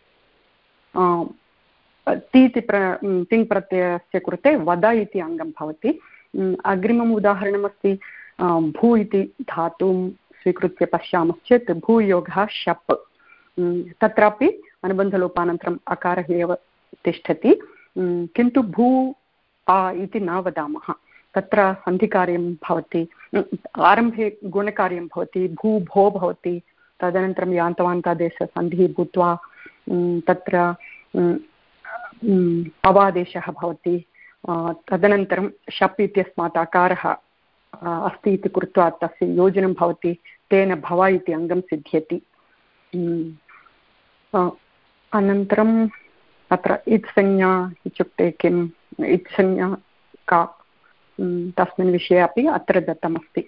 तिङ् प्रत्ययस्य कृते वद इति अङ्गं भवति। अग्रिमम् उदाहरणमस्ति, भू इति धातुं स्वीकृत्य पश्यामश्चेत् भूयोगः शप्, तत्रापि अनुबन्धलोपानन्तरम् अकारः एव तिष्ठति। किन्तु भू आ इति न वदामः, तत्र सन्धिकार्यं भवति। आरम्भे गुणकार्यं भवति, भू भो भवति, तदनन्तरं यान्तवान्तादेशसन्धिः भूत्वा तत्र अवादेशः भवति। तदनन्तरं शप् इत्यस्मात् अकारः अस्ति इति कृत्वा तस्य योजनं भवति, तेन भव इति अङ्गं सिद्ध्यति। अनन्तरम् अत्र इत्संज्ञा इत्युक्ते किम्, इत्संज्ञा का, तस्मिन् विषये अपि अत्र दत्तमस्ति।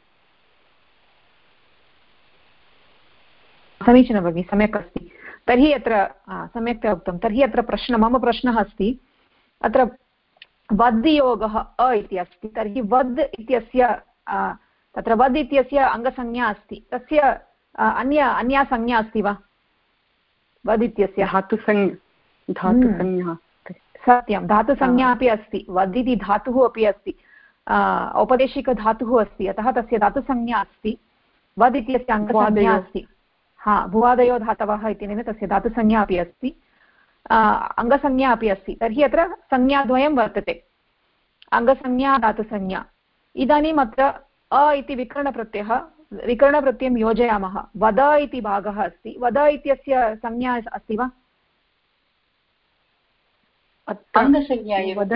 समीचीनं भगिनि, सम्यक् अस्ति। तर्हि अत्र सम्यक्तया उक्तं। तर्हि अत्र मम प्रश्नः अस्ति, अत्र वद्योगः अ इति अस्ति तर्हि वद् इत्यस्य तत्र वद् इत्यस्य अङ्गसंज्ञा अस्ति तस्य अन्या संज्ञा अस्ति वा वद् इत्यस्य धातुसंज्ञा सत्यं धातुसंज्ञा अपि अस्ति वद् इति धातुः अपि अस्ति औपदेशिकधातुः अस्ति अतः तस्य धातुसंज्ञा अस्ति वद् इत्यस्य अङ्गसंज्ञा अस्ति भुवादयो धातवः इत्यनेन तस्य धातुसंज्ञा अपि अस्ति अङ्गसंज्ञा अपि अस्ति तर्हि अत्र संज्ञाद्वयं वर्तते अङ्गसंज्ञा धातुसंज्ञा इदानीम् अत्र अ इति विकरणप्रत्ययं योजयामः वद इति भागः अस्ति वद इत्यस्य संज्ञा अस्ति वा अङ्गसंज्ञा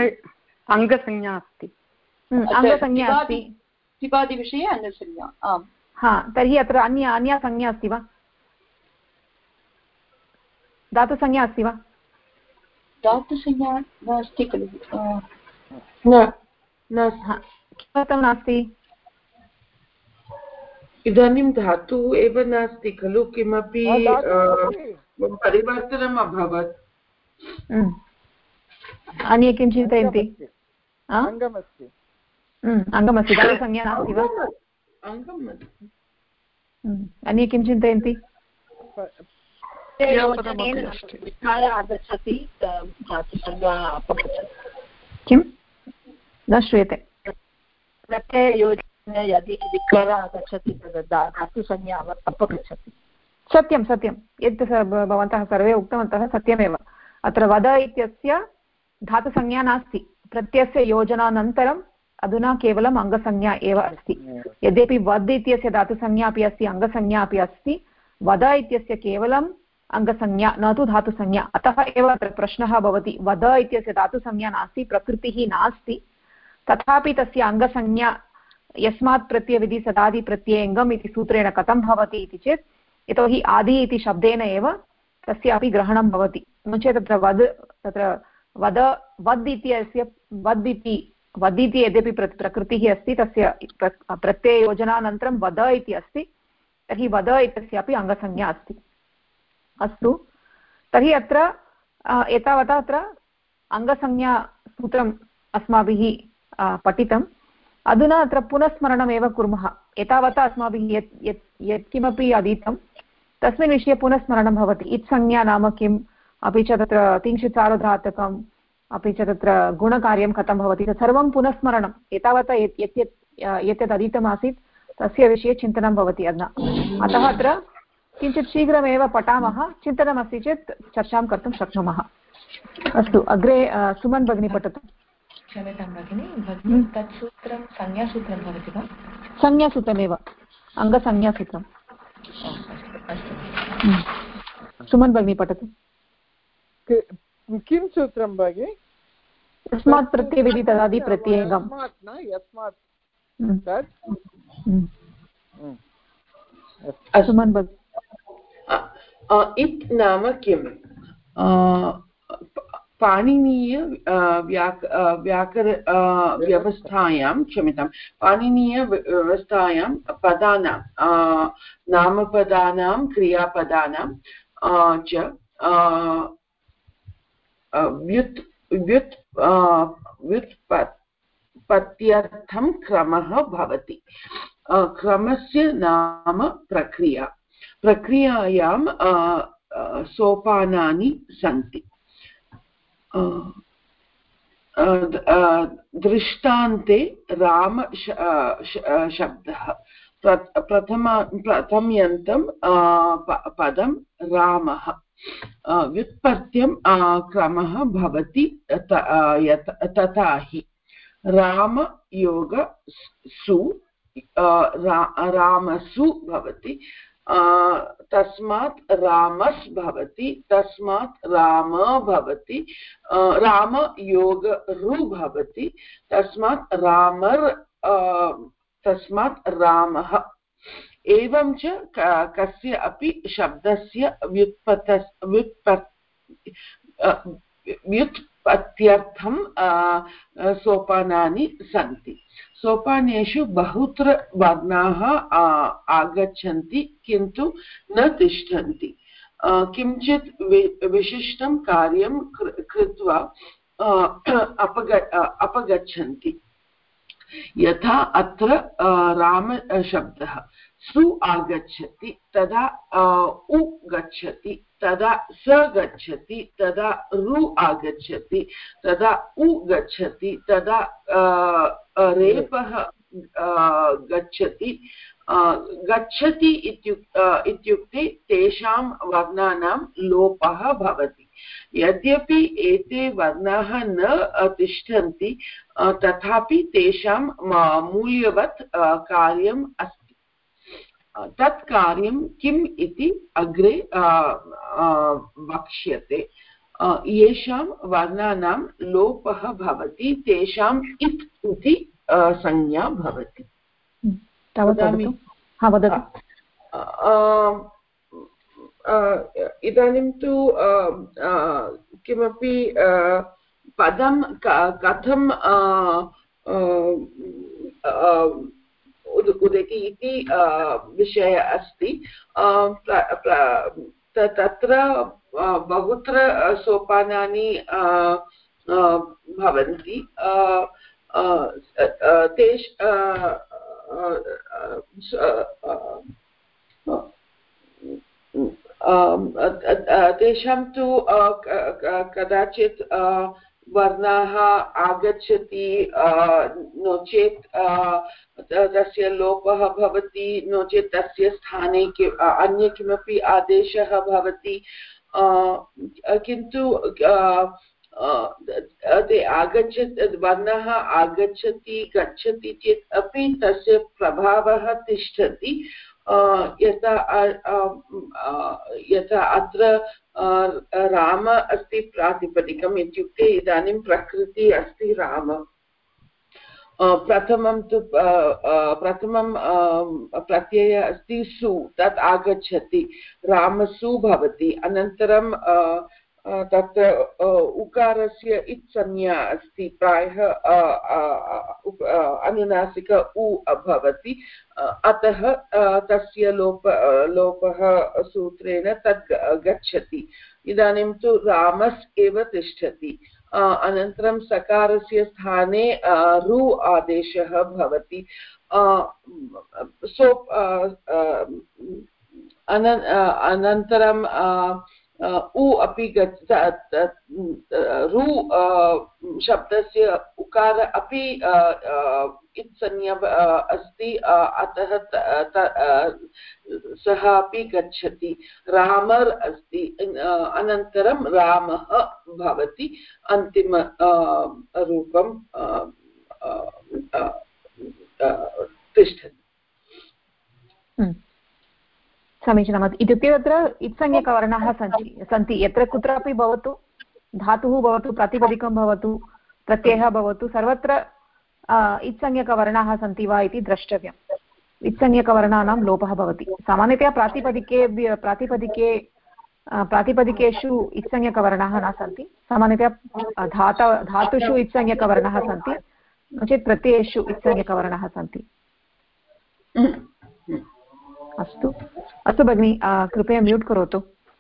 अस्ति अङ्गसंज्ञा अस्ति तिपादिविषये अङ्गसंज्ञा आम् तर्हि अत्र अन्या संज्ञा अस्ति वा धातुसंज्ञा अस्ति वा धातुसंज्ञा नास्ति खलु किमर्थं नास्ति इदानीं धातुः एव नास्ति खलु किमपि परिवर्तनम् अभवत् अन्ये किं चिन्तयन्ति अङ्गमस्ति धातुसंज्ञा नास्ति वा अन्ये किं चिन्तयन्ति किं न श्रूयते यदि विकार आगच्छति तद् धातुसंज्ञा अपगच्छति सत्यं यत् भवन्तः सर्वे उक्तवन्तः सत्यमेव अत्र वद इत्यस्य धातुसंज्ञा नास्ति प्रत्ययस्य योजनानन्तरम् अधुना केवलम् अङ्गसंज्ञा एव अस्ति यद्यपि वद् इत्यस्य धातुसंज्ञा अपि अस्ति अङ्गसंज्ञा अपि अस्ति वद इत्यस्य केवलम् अङ्गसंज्ञा न तु धातुसंज्ञा अतः एव अत्र प्रश्नः भवति वद इत्यस्य धातुसंज्ञा नास्ति प्रकृतिः नास्ति तथापि तस्य अङ्गसंज्ञा यस्मात् प्रत्ययविधि सदादि प्रत्ययङ्गम् इति सूत्रेण कथं भवति इति चेत् यतोहि आदि इति शब्देन एव तस्य अपि ग्रहणं भवति नो चेत् तत्र वद् इत्यस्य वद् इति यद्यपि प्रकृतिः अस्ति तस्य प्रत्यययोजनानन्तरं वद इति अस्ति तर्हि वद इत्यस्यापि अङ्गसंज्ञा अस्ति अस्तु तर्हि अत्र एतावता अत्र अङ्गसंज्ञासूत्रम् अस्माभिः पठितम् अधुना अत्र पुनस्मरणमेव कुर्मः एतावता अस्माभिः यत्किमपि अधीतं तस्मिन् विषये पुनस्मरणं भवति इत्संज्ञा नाम किम् अपि च तत्र तिंशित् सार्वधातुकम् अपि च तत्र गुणकार्यं कथं भवति तत् सर्वं पुनस्मरणम् एतावता यत् अधीतमासीत् तस्य विषये चिन्तनं भवति अधुना अतः अत्र किञ्चित् शीघ्रमेव पठामः चिन्तनमस्ति चेत् चर्चां कर्तुं शक्नुमः अस्तु अग्रे सुमन् भगिनी पठतु क्षम्यतां भगिनि तत् सूत्रं संज्ञासूत्रं भवति वा संज्ञासूत्रमेव अङ्गसंज्ञासूत्रम् अस्तु सुमन् भगिनी पठतु किं सूत्रं भगिनि यस्मात् प्रत्ययविधि तदादि प्रत्ययङ्गम् सुमन् भगिनी इत् नाम किं पाणिनीय व्यवस्थायां क्षम्यतां पाणिनीयव्यवस्थायां पदानां नामपदानां क्रियापदानां च व्युत्पत्त्यर्थं क्रमः भवति क्रमस्य नाम प्रक्रियायां सोपानानि सन्ति दृष्टान्ते राम शब्दः प्रथम्यन्तं पदं रामः व्युत्पत्त्यं क्रमः भवति तथा हि रामयोगसु रामसु भवति तस्मात् रामस् भवति तस्मात् राम भवति रामयोगरु भवति तस्मात् तस्मात् रामः एवं च कस्य अपि शब्दस्य व्युत्पत्त्यर्थं सोपानानि सन्ति सोपानेषु बहुत्र वर्णाः आगच्छन्ति किन्तु न तिष्ठन्ति किञ्चित् विशिष्टं कार्यं कृत्वा अपगच्छन्ति। यथा अत्र रामशब्दः सु आगच्छति तदा उ गच्छति, तदा स गच्छति, तदा रु आगच्छति, तदा उ गच्छति, तदा रेपः गच्छति। गच्छति इत्युक्ते तेषां वर्णानां लोपः भवति। यद्यपि एते वर्णाः न तिष्ठन्ति तथापि तेषां मूल्यवत् कार्यम् अस्ति। तत् कार्यं किम् इति अग्रे वक्ष्यते। येषां वर्णानां लोपः भवति तेषाम् इत् इति संज्ञा भवति। इदानीं तु किमपि पदं कथं उदेति इति विषयः अस्ति। तत्र बहुत्र सोपानानि भवन्ति। तेषां तु कदाचित् वर्णाः आगच्छति, नो चेत् तस्य लोपः भवति, नो चेत् तस्य स्थाने अन्य किमपि आदेशः भवति। किन्तु ते वर्णः आगच्छति गच्छति चेत् अपि तस्य प्रभावः तिष्ठति। यथा अत्र राम अस्ति प्रातिपदिकम् इत्युक्ते इदानीं प्रकृतिः अस्ति राम। प्रथमं प्रत्ययः अस्ति सु, तत् आगच्छति, रामसु भवति। अनन्तरं तत्र उकारस्य इत् संज्ञा अस्ति, प्रायः अनुनासिक उ भवति। अतः तस्य लोपः सूत्रेण तद् गच्छति। इदानीं तु रामस् एव तिष्ठति। अनन्तरं सकारस्य स्थाने रु आदेशः भवति। अनन्तरं उ अपि रु शब्दस्य उकार अपि इत्संज्ञा अस्ति। अतः सः अपि गच्छति। रामर् अस्ति, अनन्तरं रामः भवति। अन्तिम रूपं तिष्ठति। समीचीनम्। इत्युक्ते तत्र इत्संज्ञकवर्णाः सन्ति यत्र कुत्रापि भवतु, धातुः भवतु, प्रातिपदिकं भवतु, प्रत्ययः भवतु, सर्वत्र इत्संज्ञकवर्णाः सन्ति वा इति द्रष्टव्यम्। इत्संज्ञकवर्णानां लोपः भवति। सामान्यतया प्रातिपदिकेषु इत्संज्ञकवर्णाः न सन्ति। सामान्यतया धातुषु इत्संज्ञकवर्णाः सन्ति, नो चेत् प्रत्ययेषु इत्संज्ञकवर्णाः सन्ति। अस्तु भगिनि, कृपया म्यूट् करोतु।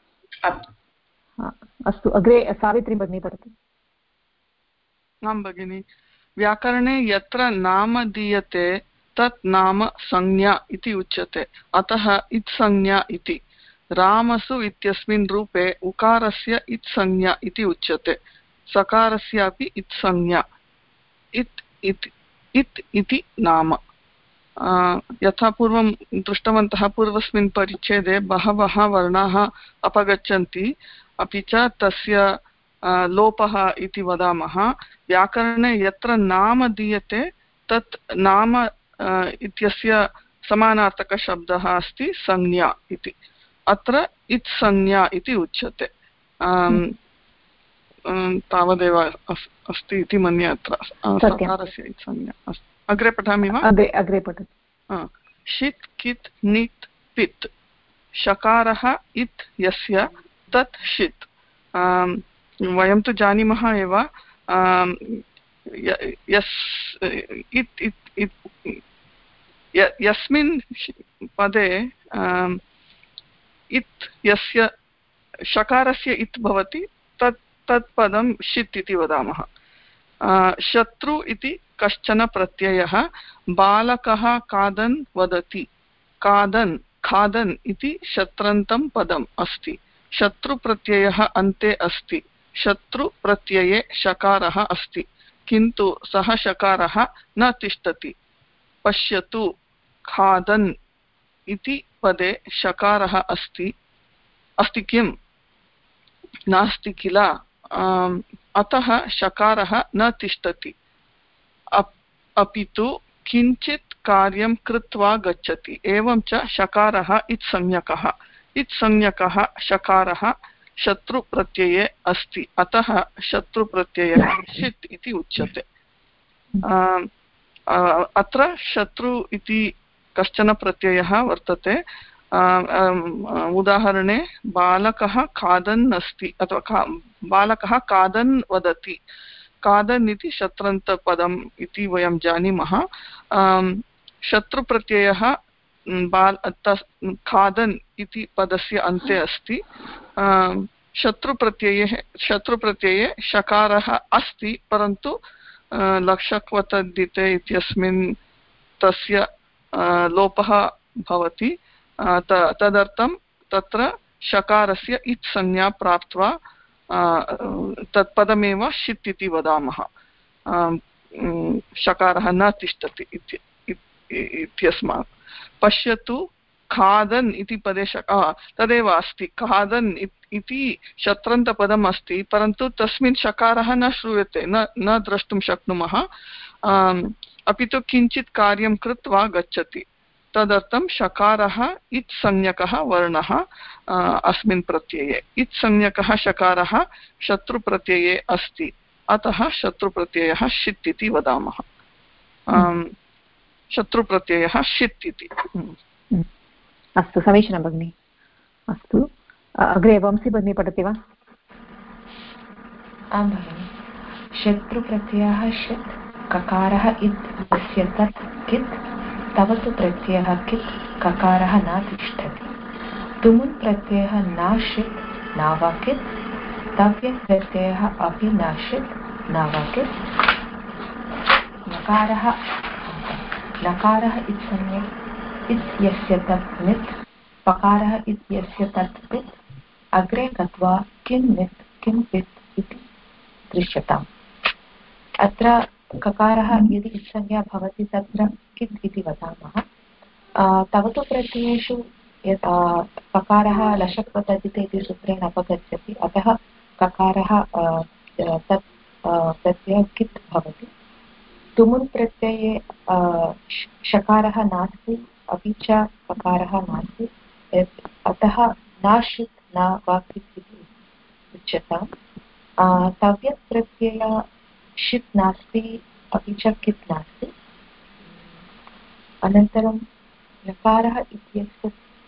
अस्तु, अग्रे सावित्री भगिनी पठतु। आं भगिनि, व्याकरणे यत्र नाम दीयते तत् नाम संज्ञा इति उच्यते। अतः इत्संज्ञा इति। रामसु इत्यस्मिन् रूपे उकारस्य इत्संज्ञा इति उच्यते। सकारस्यापि इत्संज्ञा। इत् इति नाम। यथा पूर्वं दृष्टवन्तः, पूर्वस्मिन् परिच्छेदे बहवः वर्णाः अपगच्छन्ति, अपि च तस्य लोपः इति वदामः। व्याकरणे यत्र नाम दीयते तत् नाम इत्यस्य समानार्थकशब्दः अस्ति संज्ञा इति। अत्र इत्संज्ञा इति उच्यते। तावदेव अस्ति इति मन्ये। अत्र सकारस्य इत्संज्ञा अस्ति। अग्रे पठामि वा? अग्रे पठतु। षित् कित् नित् पित्। शकारः इत् यस्य तत् षित्। वयं तु जानीमः एव, यस्मिन् पदे इत् यस्य शकारस्य इत् भवति तत् तत् पदं षित् इति वदामः। शत्रु इति कश्चन प्रत्ययः बालकः खादन् वदति। खादन् इति शत्रन्तं पदम् अस्ति। शत्रुप्रत्ययः अन्ते अस्ति। शत्रुप्रत्यये शकारः अस्ति किन्तु सः शकारः न तिष्ठति। पश्यतु खादन् इति पदे शकारः अस्ति किम्? नास्ति किल? अतः शकारः न तिष्ठति। अपि तु किञ्चित् कार्यं कृत्वा गच्छति। एवं च शकारः इत्संज्ञकः। इत्संज्ञकः शकारः शत्रुप्रत्यये अस्ति अतः शत्रुप्रत्ययः षित् इति उच्यते। अत्र शत्रु इति कश्चन प्रत्ययः वर्तते। उदाहरणे बालकः खादन् अस्ति अथवा बालकः खादन् वदति। खादन् इति शत्रन्तपदम् इति वयं जानीमः। शत्रुप्रत्ययः खादन् इति पदस्य अन्ते अस्ति। शत्रुप्रत्यये शकारः अस्ति परन्तु लक्षक्वतद्धिते इत्यस्मिन् तस्य लोपः भवति। तदर्थं तत्र शकारस्य इत् संज्ञा प्राप्त्वा तत्पदमेव षित् इति वदामः। शकारः न तिष्ठति इत्यस्मात्। पश्यतु खादन् इति पदे तदेव अस्ति। खादन् इति शत्रन्तपदम् अस्ति परन्तु तस्मिन् शकारः न श्रूयते, न द्रष्टुं शक्नुमः। अपि तु किञ्चित् कार्यं कृत्वा गच्छति। तदर्थं शकारः इत्संज्ञकः वर्णः अस्मिन् प्रत्यये। इत्संज्ञकः शकारः शत्रुप्रत्यये अस्ति अतः शत्रुप्रत्ययः षित् इति वदामः। शत्रुप्रत्ययः षित् इति। अस्तु, समीचीनं भगिनि। अस्तु, अग्रे वंशी भगिनी पठति वा? आं भगिनि। शत्रुप्रत्ययः षित्, ककारः इत् यस्य तत् कित्, तव तु प्रत्ययः कित्, ककारः न तिष्ठति। तुमुन् प्रत्ययः न षित् न वा कित्, तव्यं प्रत्ययः अपि न षित् न वा कित्। लकारः इत्यस्य तत् नित्, पकारः इत्यस्य तत् पित्, अग्रे गत्वा किं नित् किं पित् इति दृश्यताम्। अत्र ककारः यदि इत्संज्ञा भवति तत्र कित् इति वदामः। तव तु प्रत्ययेषु ककारः लशक्वतद्धिते इति सूत्रेण अपगच्छति अतः ककारः तत् प्रत्ययः कित् भवति। तुमुन् प्रत्यये शकारः नास्ति अपि च ककारः नास्ति अतः न षित् न वा कित् इति उच्यताम्। तव्यत् प्रत्यय षित् नास्ति अपि च कित् नास्ति। अनन्तरं लकारः इत्यस्य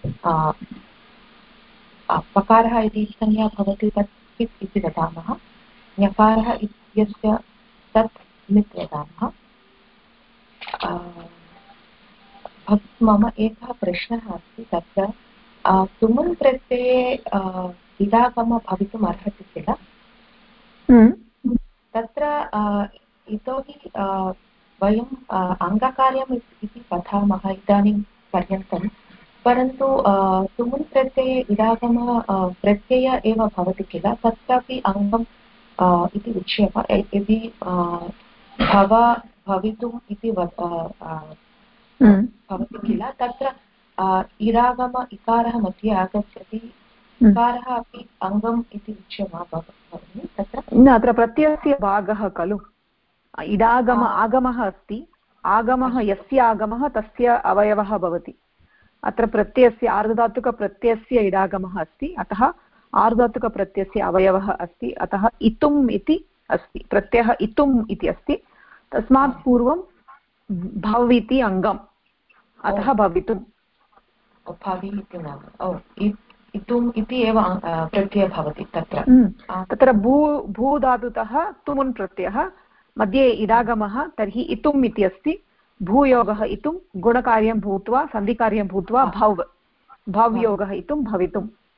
पकारः यदि संज्ञा भवति तत् कित् इति वदामः। ञकारः इत्यस्य तत् नित् वदामः। मम एकः प्रश्नः अस्ति तत्र तुमुन् प्रत्यये इडागमः भवितुम् अर्हति किल? तत्र इतोपि वयम् अङ्गकार्यम् इति पठामः इदानीं पर्यन्तं, परन्तु तुमुन् प्रत्यये इडागमः प्रत्यय एव भवति किल, तत्रापि अङ्गम् इति उच्यते। यदि भवितुम् इति भवति किल, तत्र इडागम इकारः मध्ये आगच्छति, इकारः अपि अङ्गम् इति उच्यते भवति तत्र। न, अत्र प्रत्ययस्य भागः खलु। इडागम आगमः अस्ति, आगमः यस्य आगमः तस्य अवयवः भवति। अत्र प्रत्ययस्य आर्धधातुकप्रत्ययस्य इडागमः अस्ति अतः आर्धधातुकप्रत्ययस्य अवयवः अस्ति अतः इतुम् इति अस्ति। प्रत्ययः इतुम् इति अस्ति, तस्मात् पूर्वं भव इति अङ्गम् अतः भवितुम्। भवि इति नाम इतुम् इति एव प्रत्ययः भवति तत्र। तत्र भू धातुतः तुमुन् प्रत्ययः मध्ये इडागमः, तर्हि इतुम् इति अस्ति। भूयोगः इतुं गुणकार्यं भूत्वा सन्धिकार्यं भूत्वा भव्, भव्योगः इतुं भवितुम्।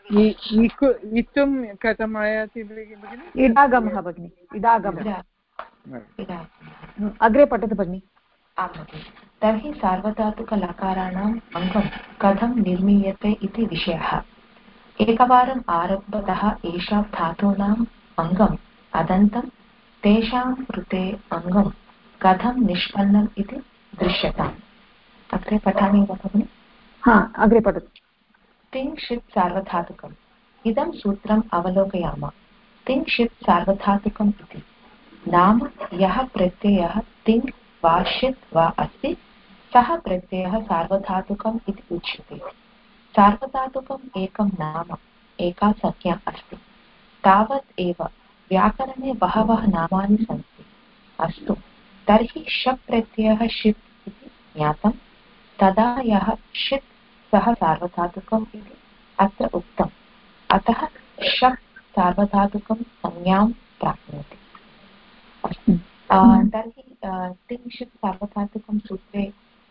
इतुं कथम् आयाति भगिनि? इडागमः भगिनि, इडागमः। अग्रे पठतु भगिनि। आम् भगिनि। तर्हि सार्वधातुकलकाराणाम् अङ्गं कथं निर्मीयते इति विषयः। एकवारम् आरब्धतः येषां धातूनाम् अङ्गम् अदन्तं तेषां कृते अङ्गं कथं निष्पन्नम् इति दृश्यताम्। अग्रे पठामि वा भगिनि? अग्रे पठतु। तिङ्क्षित् सार्वधातुकम्। इदं सूत्रम् अवलोकयामः। तिङ्क्षित् सार्वधातुकम् इति नाम यः प्रत्ययः तिङ् वा षित् वा अस्ति सः प्रत्ययः सार्वधातुकम् इति उच्यते। सार्वधातुकम् एकं नाम, एका संज्ञा अस्ति। तावत् एव व्याकरणे बहवः नामानि सन्ति। अस्तु, तर्हि शप् प्रत्ययः षित् इति ज्ञातं। तदा यः षित् सः सार्वधातुकम् इति अत्र उक्तम्। अतः शप् सार्वधातुकं संज्ञां प्राप्नोति। अस्तु, तर्हि तिङ्क्षित् सार्वधातुकं सूत्रे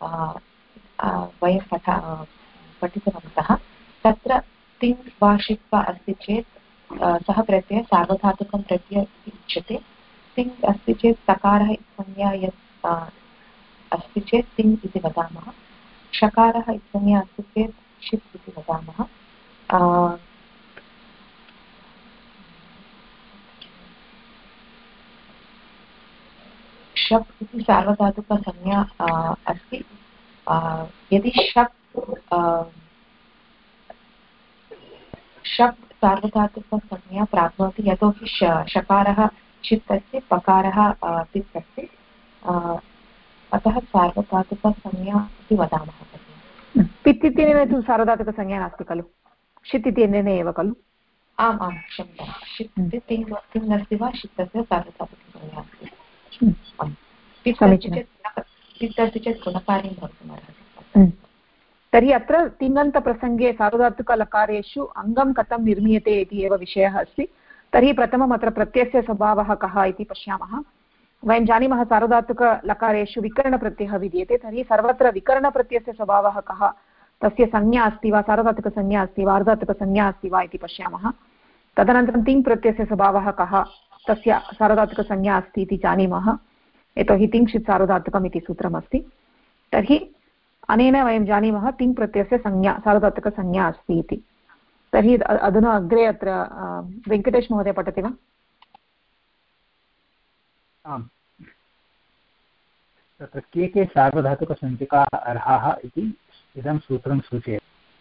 वयं पठितवन्तः। तत्र तिङ् वा षित् वा अस्ति चेत् सः प्रत्ययः सार्वधातुकं प्रत्ययः इति उच्यते। तिङ् अस्ति चेत् सकारः संज्ञा यत् अस्ति चेत् तिङ् इति वदामः। षकारः संज्ञा अस्ति चेत् षित् इति वदामः। शप् इति सार्वधातुकसंज्ञा अस्ति। यदि शप् सार्वधातुकसंज्ञा प्राप्नोति, यतोहि षकारः षित् अस्ति, पकारः तिक् अस्ति, अतः सार्वधातुकसंज्ञा इति वदामः। पित् इत्यनेन तु सार्वधातुकसंज्ञा नास्ति खलु, षित् इत्यनेन एव खलु? आम् आम्, क्षम्यतां। षित् इति तिङ् अस्ति वा षित् अस्ति सार्वधातुकसंज्ञा अस्ति। पित् अस्ति चेत् गुणकार्यं भवितुमर्हति। तर्हि अत्र तिङन्तप्रसङ्गे सार्वधातुकलकारेषु अङ्गं कथं निर्मीयते इति एव विषयः अस्ति। तर्हि प्रथमम् अत्र प्रत्ययस्य स्वभावः कः इति पश्यामः। वयं जानीमः सार्वधातुकलकारेषु विकरणप्रत्ययः विद्यते। तर्हि सर्वत्र विकरणप्रत्ययस्य स्वभावः कः, तस्य संज्ञा अस्ति वा, सार्वधातुकसंज्ञा अस्ति वा, अर्धातुकसंज्ञा अस्ति वा इति पश्यामः। तदनन्तरं तिङ् प्रत्ययस्य स्वभावः कः, तस्य सार्वधातुकसंज्ञा अस्ति इति जानीमः, यतोहि तिङ्क्षित् सार्वधातुकम् इति सूत्रमस्ति। तर्हि अनेन वयं जानीमः तिङ् प्रत्ययस्य संज्ञा सार्वधातुकसंज्ञा अस्ति इति। तर्हि अधुना अग्रे अत्र वेङ्कटेश महोदय पठति वा? आम्, तत्र के सार्वधातुकसञ्चिकाः अर्हाः इति इदं सूत्रं सूचयति।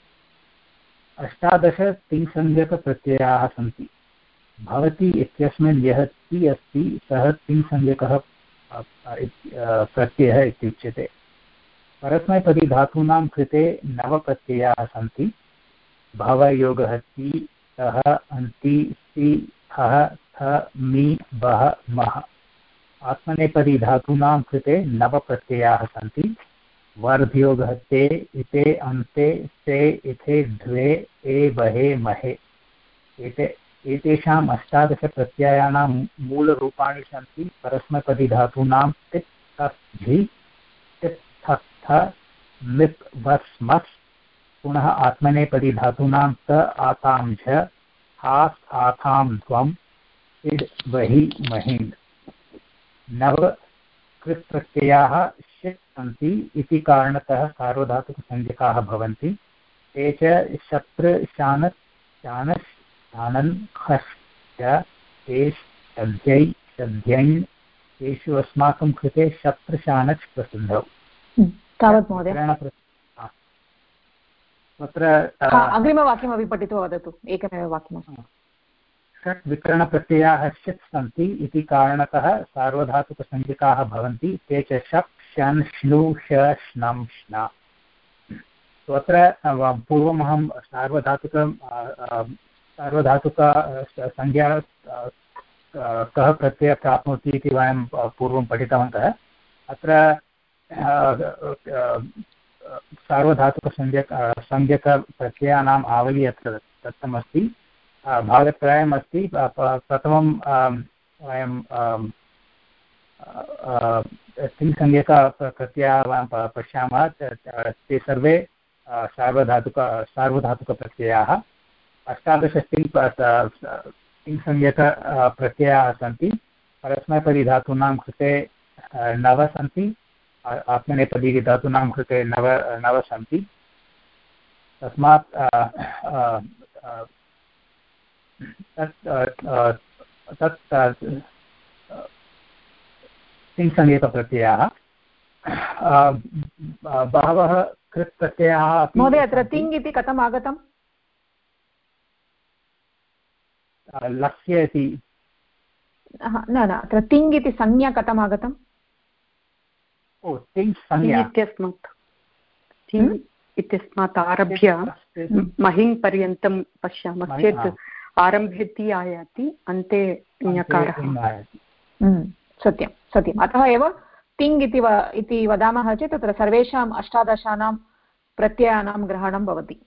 18 तिङ्संज्ञकप्रत्ययाः सन्ति। भवति इत्यस्मिन् यः ति अस्ति सः तिङ्संज्ञकः प्रत्ययः इत्युच्यते। परस्मैपदीधातूनां कृते 9 प्रत्ययाः सन्ति। भवयोगः ति, तः, अन्ति, सि, हः, थ, मि, बः, मः। आत्मनेपदीधातूनां कृते 9 प्रत्ययाः सन्ति। वर्धयोगः ते, इते, अन्ते, से, इथे, द्वे, ए, बहे, महे। एतेषाम् 18 प्रत्ययानां मूलरूपाणि सन्ति। परस्मैपदीधातूनां तित्, तस्, झि, तित्, थस्, थ, मिप्, वस्, मस्। पुनः आत्मनेपदीधातूनां त, आतां, झ, हास्, आथां, ध्वम्, इड्, वहि, महिन्। 9 कृत्प्रत्ययाः षित् सन्ति इति कारणतः सार्वधातुकसंज्ञकाः भवन्ति। ते च शप्र, शानस्, शानस्, शानन्, खस्, च, तेष्, शब्दै, शब्द्यैन्। तेषु अस्माकं कृते शप्र, शानच् प्रसिद्धौ। तावत् महोदय। तत्र अग्रिमवाक्यमपि पठित्वा वदतु, एकमेव वाक्यमस्ति। षट् विकरणप्रत्ययाः षित् सन्ति इति कारणतः सार्वधातुकसंज्ञकाः भवन्ति। ते च शप्, शन्, श्नु, श, श्नं, श्ना। अत्र पूर्वमहं सार्वधातुकसंज्ञा कः प्रत्ययः प्राप्नोति इति वयं पूर्वं पठितवन्तः। अत्र संज्ञकप्रत्ययानाम् आवली अत्र दत्तमस्ति। भागत्रयम् अस्ति। प्रथमं वयं तिङ्संज्ञकप्रत्ययाः पश्यामः। ते सर्वे सार्वधातुकप्रत्ययाः। अष्टादश तिङ्संज्ञक प्रत्ययाः सन्ति। परस्मैपदीधातूनां कृते 9 सन्ति, आत्मनेपदीधातूनां कृते 9 सन्ति। तस्मात् तत् तिङ्संज्ञकप्रत्ययाः। बहवः कृत् प्रत्ययाः। महोदय, अत्र तिङ् इति कथम् आगतम्? लक्ष्य इति न अत्र तिङ् इति संज्ञा कथम् आगतम्? ओ तिङ् संज्ञा इत्यस्मात् आरभ्य महिङ् पर्यन्तं पश्यामः चेत् आरम्भे ति आयाति, अन्ते ञकारः। सत्यं सत्यम्। अतः एव तिङ् इति वदामः चेत् तत्र सर्वेषाम् अष्टादशानां प्रत्ययानां ग्रहणं भवति।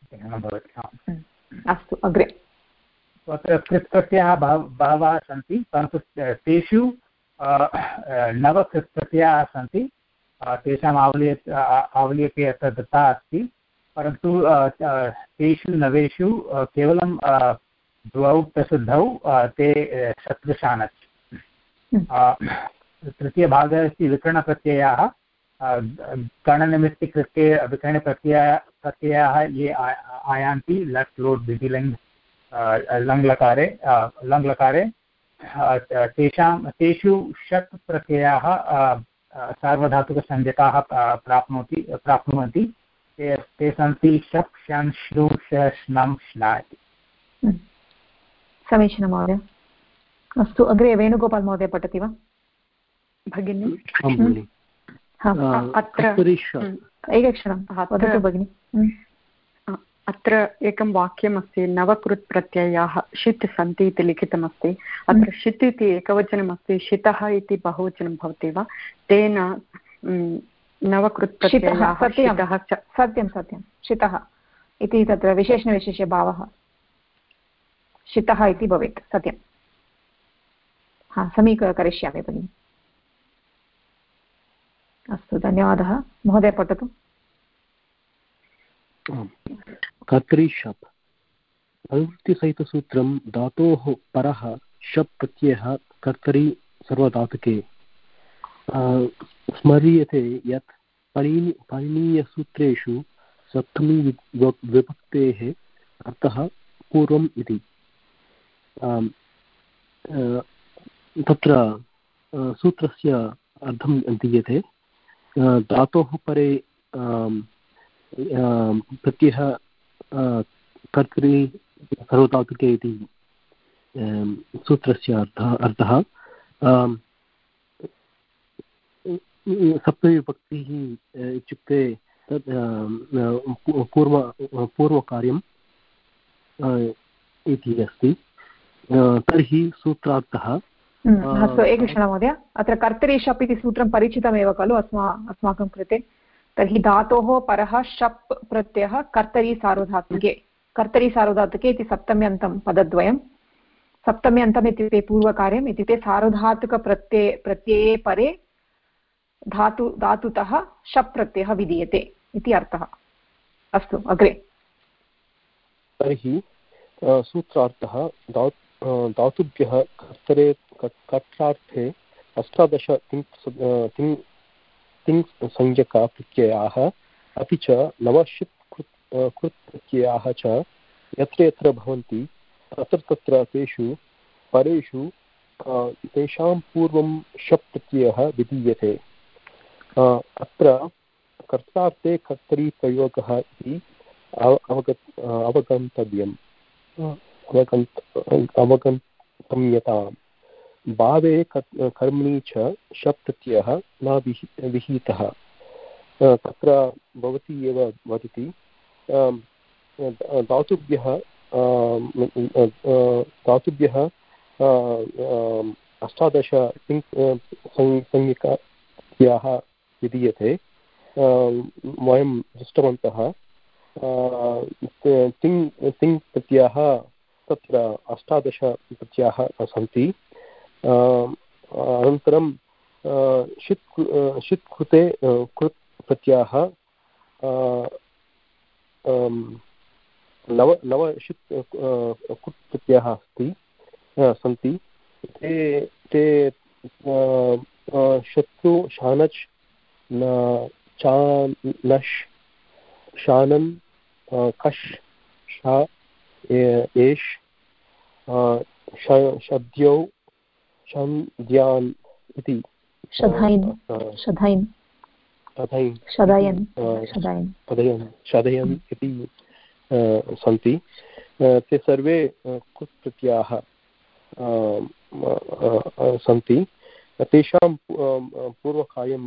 अस्तु, अग्रे। अत्र कृत् प्रत्ययाः बहवः सन्ति, परन्तु तेषु 9 कृत् प्रत्ययाः सन्ति। तेषाम् आवली अपि अत्र दत्ता अस्ति, परन्तु तेषु 9 केवलं 2 प्रसिद्धौ ते शत्रुशानच्। तृतीयभागः अस्ति विकरणप्रत्ययाः। गणनिमित्तिकृत्ये विकरणप्रत्ययाः ये आयान्ति लट् लोट् विधिलिङ् लङ्लकारे तेषु षट् प्रत्ययाः सार्वधातुकसंज्ञकाः प्राप्नुवन्ति। ते सन्ति शप् शन् श्लू श्नं श्ना इति। समीचीनं महोदय। अस्तु, अग्रे वेणुगोपाल् महोदय पठति वा? भगिनी एकक्षणं वदतु भगिनि। अत्र एकं वाक्यमस्ति, 9 कृत् प्रत्ययाः षित् सन्ति इति लिखितमस्ति। अत्र षित् इति एकवचनमस्ति, शितः इति बहुवचनं भवति वा? तेन 9 कृत् प्रत्ययाः सत्यं सत्यं शितः इति तत्र विशेषणविशेषभावः शितः इति भवेत्। सत्यं। समीकरिष्यामि भगिनि। अस्तु, धन्यवादः। महोदय पठतु। कर्तरि शप् अनुवृत्तिसहितसूत्रं धातोः परः शप् प्रत्ययः कर्तरि सर्वधातुके। स्मर्यते यत् पाणिनीयसूत्रेषु सप्तमी विभक्तेः अर्थः पूर्वम् इति। तत्र सूत्रस्य अर्थं दीयते। धातोः परे प्रत्ययः कर्तरि सर्वधातुके इति सूत्रस्य अर्थः। सप्तमीविभक्तिः इत्युक्ते तत् पूर्वकार्यम् इति अस्ति। तर्हि सूत्रार्थः। अस्तु, एकक्षणं महोदय। अत्र कर्तरि शप् इति सूत्रं परिचितमेव खलु अस्माकं कृते। तर्हि धातोः परः शप् प्रत्ययः कर्तरि सार्वधातुके इति सप्तम्यन्तं पदद्वयं। सप्तम्यन्तम् इत्युक्ते पूर्वकार्यम्, इत्युक्ते सार्वधातुकप्रत्यये परे धातुतः शप् प्रत्ययः विधीयते इति अर्थः। अस्तु, अग्रे। तर्हि सूत्रार्थः धातुभ्यः कर्त्रार्थे 18 तिङ्संज्ञका प्रत्ययाः अपि च 9 कृत् प्रत्ययाः च यत्र यत्र भवन्ति तत्र तत्र तेषु परेषु तेषां पूर्वं शप् प्रत्ययः विधीयते। अत्र कर्तार्थे कर्तरि प्रयोगः इति अवगन्तव्यताम्। भावे कर्मणि च शप् प्रत्ययः न विहितः। तत्र भवती एव वदति धातुभ्यः 18 संज्ञकाः विधीयते। वयं दृष्टवन्तः तिङ् प्रत्ययाः तत्र 18 प्रत्ययाः सन्ति। अनन्तरं षित् कृते कृत् प्रत्ययः नव षित् कुट् प्रत्ययाः सन्ति ते शत्रु शानच् चानश् शानन् कश् शा एष् शब्द्यौ शन्द्यान् इति शदयन् इति सन्ति। ते सर्वे कुट् प्रत्ययाः सन्ति। तेषां पूर्वकार्यं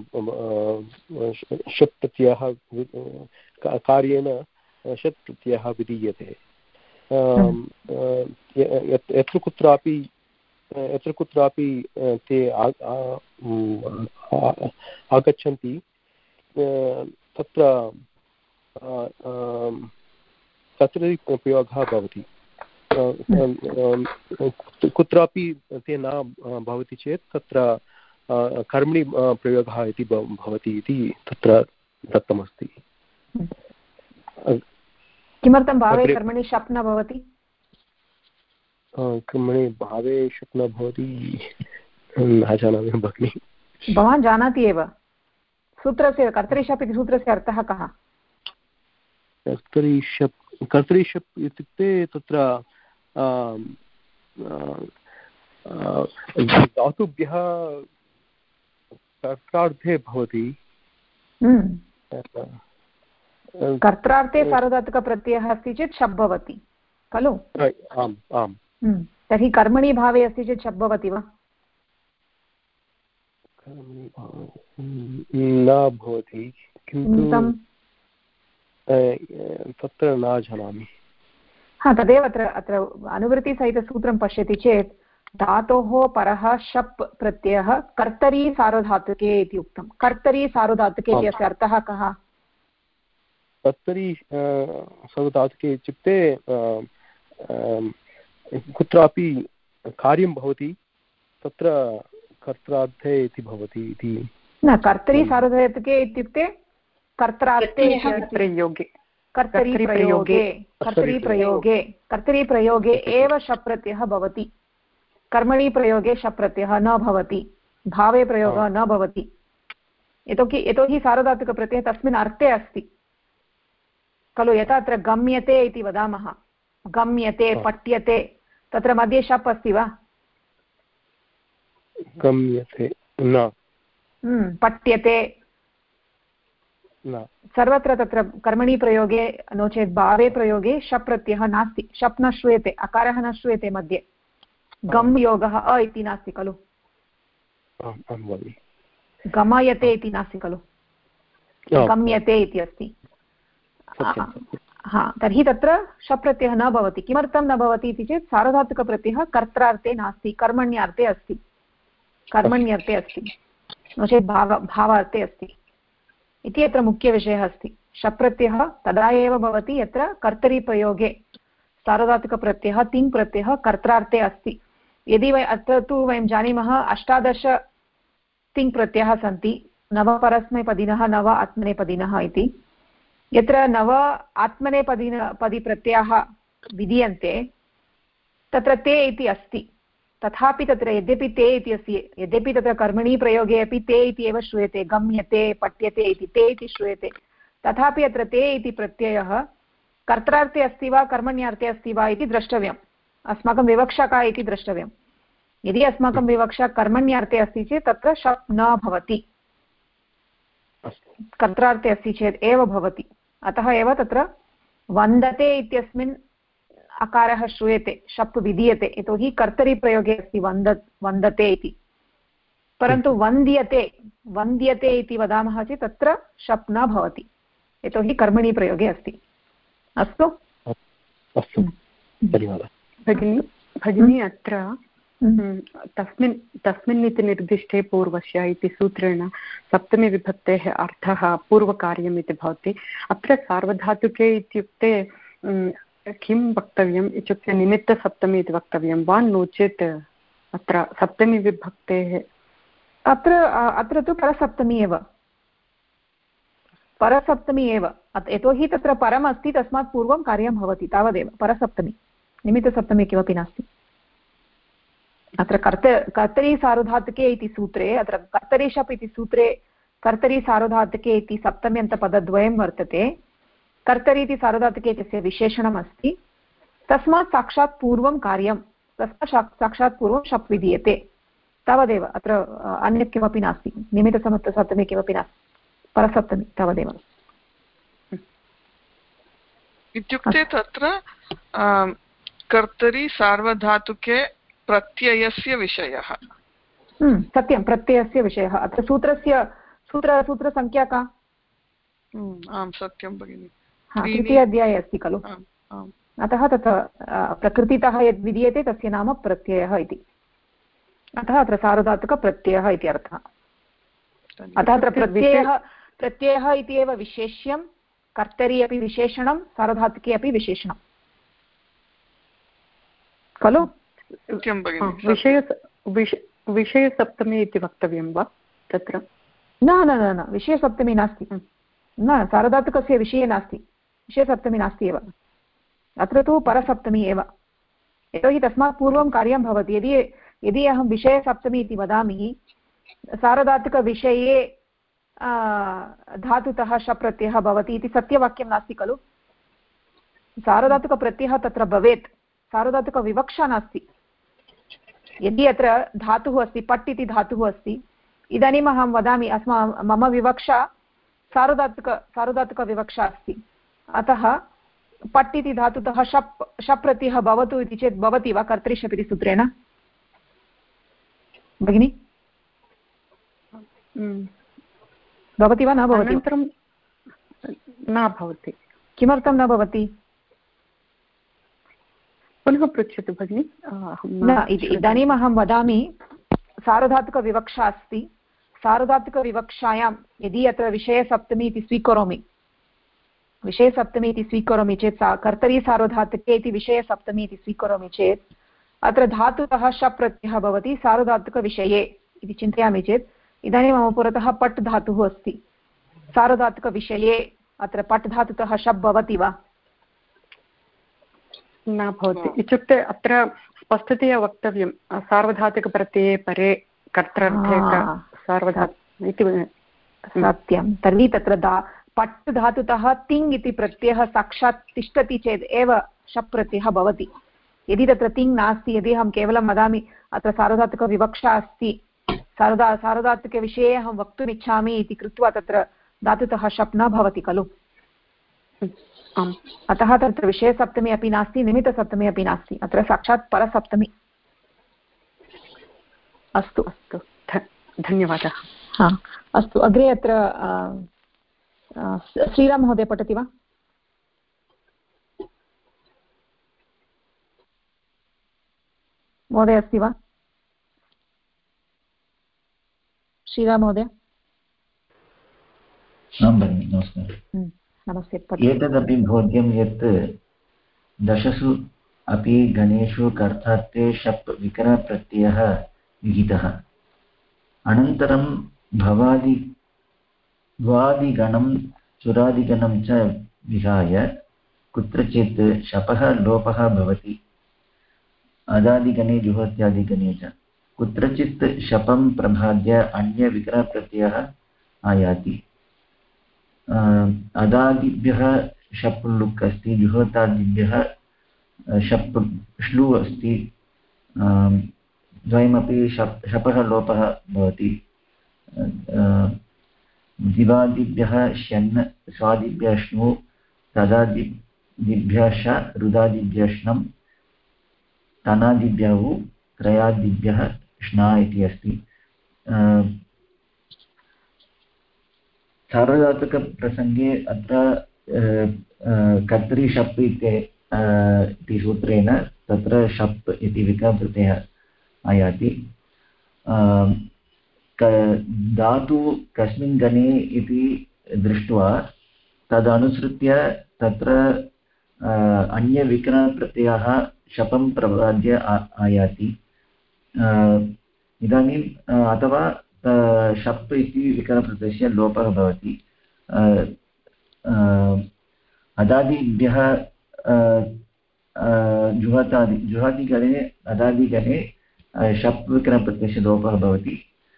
षट् प्रत्ययः कार्येण षट् प्रत्ययः विधीयते। यत्र कुत्रापि ते आगच्छन्ति तत्र कर्तरि प्रयोगः भवति। कुत्रापि ते न भवति चेत् तत्र कर्मणि प्रयोगः इति भवति इति तत्र दत्तमस्ति। किमर्थं भावे कर्मणि शप् न भवति? कर्मणि भावे शप् न भवति न जानामि भगिनि। भवान् जानाति एव सूत्रस्य कर्तरि शप् इति सूत्रस्य अर्थः कः? कर्तरि शप् इत्युक्ते तत्र धातुभ्यः कर्त्रार्थे भवति। कर्त्रार्थे सार्वधातुकप्रत्ययः अस्ति चेत् शप् भवति खलु? आम् आम्। तर्हि कर्मणि भावे अस्ति चेत् शप् भवति वा? न भवति, किन्तु तत्र न जानामि। तदेव अत्र अनुवृत्तिसहितसूत्रं पश्यति चेत् धातोः परः शप् प्रत्ययः कर्तरी सार्वधातुके इति उक्तं। कर्तरी सार्वधातुके इत्यस्य अर्थः कः? कर्तरी सार्वधातुके इत्युक्ते कुत्रापि कार्यं भवति तत्र कर्त्रार्थे इति भवति इति न। कर्तरी सार्वधातुके इत्युक्ते कर्त्रार्थे कर्तरी प्रयोगे एव शप् प्रत्ययः भवति। कर्मणि प्रयोगे शप् प्रत्ययः न भवति, भावे प्रयोगः न भवति। यतोहि सार्वधातुकप्रत्ययः तस्मिन् अर्थे अस्ति खलु। यथा अत्र गम्यते इति वदामः, गम्यते पठ्यते, तत्र मध्ये शप् अस्ति वा? गम्यते न। पठ्यते सर्वत्र तत्र कर्मणि प्रयोगे नो चेत् भावे प्रयोगे शप् प्रत्ययः नास्ति। शप् न श्रूयते, अकारः न श्रूयते मध्ये। गम् योगः अ इति नास्ति खलु? गमयते इति नास्ति खलु? गम्यते इति अस्ति। तर्हि तत्र शप् प्रत्ययः न भवति। किमर्थं न भवति इति चेत् सार्वधातुकप्रत्ययः कर्त्रार्थे नास्ति, कर्मण्यर्थे अस्ति। कर्मण्यर्थे अस्ति नो चेत् भावार्थे अस्ति इति अत्र मुख्यविषयः अस्ति। शप् प्रत्ययः तदा एव भवति यत्र कर्तरिप्रयोगे सार्वधातुकप्रत्ययः तिङ् प्रत्ययः कर्त्रार्थे अस्ति। यदि अत्र तु वयं जानीमः 18 तिङ् प्रत्ययाः सन्ति, 9 परस्मैपदिनः 9 आत्मनेपदिनः इति। यत्र 9 आत्मनेपदी प्रत्ययाः विधीयन्ते तत्र ते इति अस्ति। तथापि तत्र यद्यपि ते इति अस्ति, यद्यपि तत्र कर्मणि प्रयोगे अपि ते इति एव श्रूयते, गम्यते पठ्यते इति ते इति श्रूयते, तथापि अत्र ते इति प्रत्ययः कर्त्रार्थे अस्ति वा कर्मण्यार्थे अस्ति वा इति द्रष्टव्यम्। अस्माकं विवक्षा का इति द्रष्टव्यं। यदि अस्माकं विवक्षा कर्मण्यार्थे अस्ति चेत् तत्र शप् न भवति, कर्त्रार्थे अस्ति चेत् एव भवति। अतः एव तत्र वन्दते इत्यस्मिन् अकारः श्रूयते, शप् विधीयते, यतोहि कर्तरिप्रयोगे अस्ति वन्दते इति। परन्तु वन्द्यते इति वदामः चेत् तत्र शप् न भवति, यतोहि कर्मणि प्रयोगे अस्ति। अस्तु धन्यवादः भगिनी। अत्र तस्मिन् इति निर्दिष्टे पूर्वस्य इति सूत्रेण सप्तमीविभक्तेः अर्थः पूर्वकार्यम् इति भवति। अत्र सार्वधातुके इत्युक्ते किं वक्तव्यम् इत्युक्ते निमित्तसप्तमी इति वक्तव्यं वा, नो चेत् अत्र सप्तमीविभक्तेः अत्र तु परसप्तमी एव। परसप्तमी एव यतोहि तत्र परम् अस्ति तस्मात् पूर्वं कार्यं भवति तावदेव परसप्तमी निमित्तसप्तमी किमपि नास्ति अत्र कर्तरी सार्वधातुके इति सूत्रे अत्र कर्तरी शप् इति सूत्रे कर्तरी सार्वधातुके इति सप्तम्यन्तपदद्वयं वर्तते कर्तरी इति सार्वधातुके तस्य विशेषणम् अस्ति तस्मात् साक्षात् पूर्वं कार्यं तस्मात् साक्षात् पूर्वं शप् विधीयते तावदेव अत्र अन्यत् किमपि नास्ति निमित्तसप्तमी किमपि नास्ति परसप्तमी तावदेव इत्युक्ते तत्र कर्तरी सार्वधातुके प्रत्ययस्य विषयः सत्यं प्रत्ययस्य विषयः अत्र सूत्रसङ्ख्या का आं सत्यं भगिनि तृतीय अध्याये अस्ति खलु अतः तत्र प्रकृतितः यद् विधीयते तस्य नाम प्रत्ययः इति अतः अत्र सार्वधातुकप्रत्ययः इति अर्थः अतः अत्र प्रत्ययः इति एव विशेष्यं कर्तरी अपि विशेषणं सार्वधातुके अपि विशेषणं खलु विषयसप्तमी इति वक्तव्यं वा तत्र न न न न विषयसप्तमी नास्ति न सार्वधातुकस्य विषये नास्ति विषयसप्तमी नास्ति एव अत्र तु परसप्तमी एव यतोहि तस्मात् पूर्वं कार्यं भवति यदि अहं विषयसप्तमी इति वदामि सार्वधातुकविषये धातुतः शप् प्रत्ययः भवति इति सत्यवाक्यं नास्ति खलु सार्वधातुकप्रत्ययः तत्र भवेत् सार्वधातुकविवक्षा नास्ति यदि अत्र धातुः अस्ति पट् इति धातुः अस्ति इदानीम् अहं वदामि मम विवक्षा सार्वधातुकविवक्षा अस्ति अतः पट् इति धातुतः शप् प्रत्ययः भवतु इति चेत् भवति वा कर्तरिशप् इति सूत्रेण भगिनि भवति वा न भवति न भवति किमर्थं न भवति पुनः पृच्छतु भगिनि न इदानीम् अहं वदामि सार्वधातुकविवक्षा अस्ति सार्वधातुकविवक्षायां यदि अत्र विषयसप्तमी इति स्वीकरोमि चेत् कर्तरी सार्वधातुके इति विषयसप्तमी इति स्वीकरोमि चेत् अत्र धातुतः शप् प्रत्ययः भवति सार्वधातुकविषये इति चिन्तयामि चेत् इदानीं मम पुरतः पट् धातुः अस्ति सार्वधातुकविषये अत्र पट् धातुतः शप् भवति वा न भवति इत्युक्ते अत्र स्पष्टतया वक्तव्यं सार्वधातुकप्रत्यये परे कर्तृर्थे सार्वधातु इति सत्यं तर्हि तत्र पट् धातुतः तिङ् इति प्रत्ययः साक्षात् तिष्ठति चेत् एव शप् प्रत्ययः भवति यदि तत्र तिङ् नास्ति यदि अहं केवलं वदामि अत्र सार्वधातुकविवक्षा अस्ति सार्वधातुकविषये अहं वक्तुम् इच्छामि इति कृत्वा तत्र धातुतः शप् न भवति खलु अतः तत्र विषयसप्तमी अपि नास्ति निमित्तसप्तमी अपि नास्ति अत्र साक्षात् परसप्तमी अस्तु अस्तु धन्यवादः अस्तु अग्रे अत्र श्रीराम महोदय पठति वा महोदय अस्ति वा श्रीराम महोदय नमस्कारः नमस्ते एतदपि बोध्यं यत् दशसु अपि गणेषु कर्तार्थे शप् विकरप्रत्ययः विहितः अनन्तरं द्वादिगणं चुरादिगणं च विहाय कुत्रचित् शपः लोपः भवति अदादिगणे जुहोत्यादिगणे च कुत्रचित् शपं प्रभाद्य अन्यविकरप्रत्ययः आयाति अदादिभ्यः शप् लुक् अस्ति जुहोतादिभ्यः शप् श्लू अस्ति द्वयमपि शपः लोपः भवति दिवादिभ्यः शन् स्वादिभ्यः श्नु तदादिभ्यः श रुदादिभ्यः श्नं तनादिभ्यः उ त्रयादिभ्यः श्ना इति अस्ति सार्वधातुकप्रसङ्गे अत्र कर्तरि शप् इति सूत्रेण तत्र शप् इति विकरप्रत्ययः आयाति धातु कस्मिन् गणे इति दृष्ट्वा तदनुसृत्य तत्र अन्यविकरणप्रत्ययः शपं प्रपाद्य आयाति इदानीम् अथवा शप् इति विकरणप्रत्ययस्य लोपः भवति अदादिभ्यः जुहादिगणे अदादिगणे शप् विकरणप्रत्ययस्य लोपः भवति।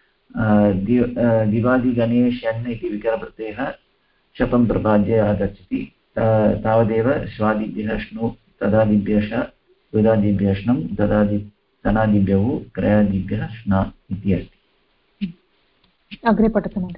दिवादिगणे शन् इति विकरणप्रत्ययः शपं प्रपाद्य आगच्छति। तावदेव श्वादिभ्यः श्नु, तदादिभ्यः वेदादिभ्यः श्नं, तनादिभ्यः क्रयादिभ्यः श्ना इति अस्ति। अग्रे पठतु महोदय।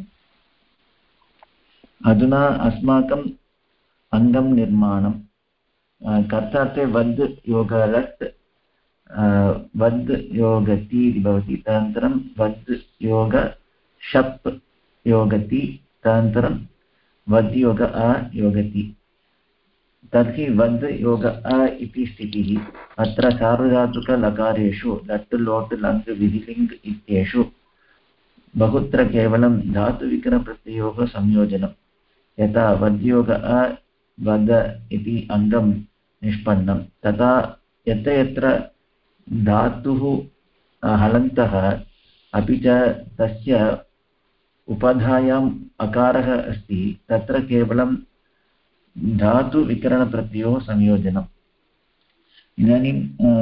अधुना अस्माकम् अङ्गं निर्माणं कर्तार्थे वद् योगलट् वद् योगति इति भवति। तदनन्तरं वद् योग शप् योगति, तदनन्तरं वद् योग अ योगति। तर्हि वद् योग अ इति स्थितिः अत्र सार्वधातुकलकारेषु लट् लोट् लङ् विधिलिङ् इत्येषु बहुत्र केवलं धातुविकरणप्रत्ययोः संयोजनं। यथा वद्योग अ वद इति अङ्गं निष्पन्नं, तथा यत्र यत्र धातुः हलन्तः अपि च तस्य उपधायाम् अकारः अस्ति, तत्र केवलं धातुविकरणप्रत्ययोः संयोजनम्। इदानीं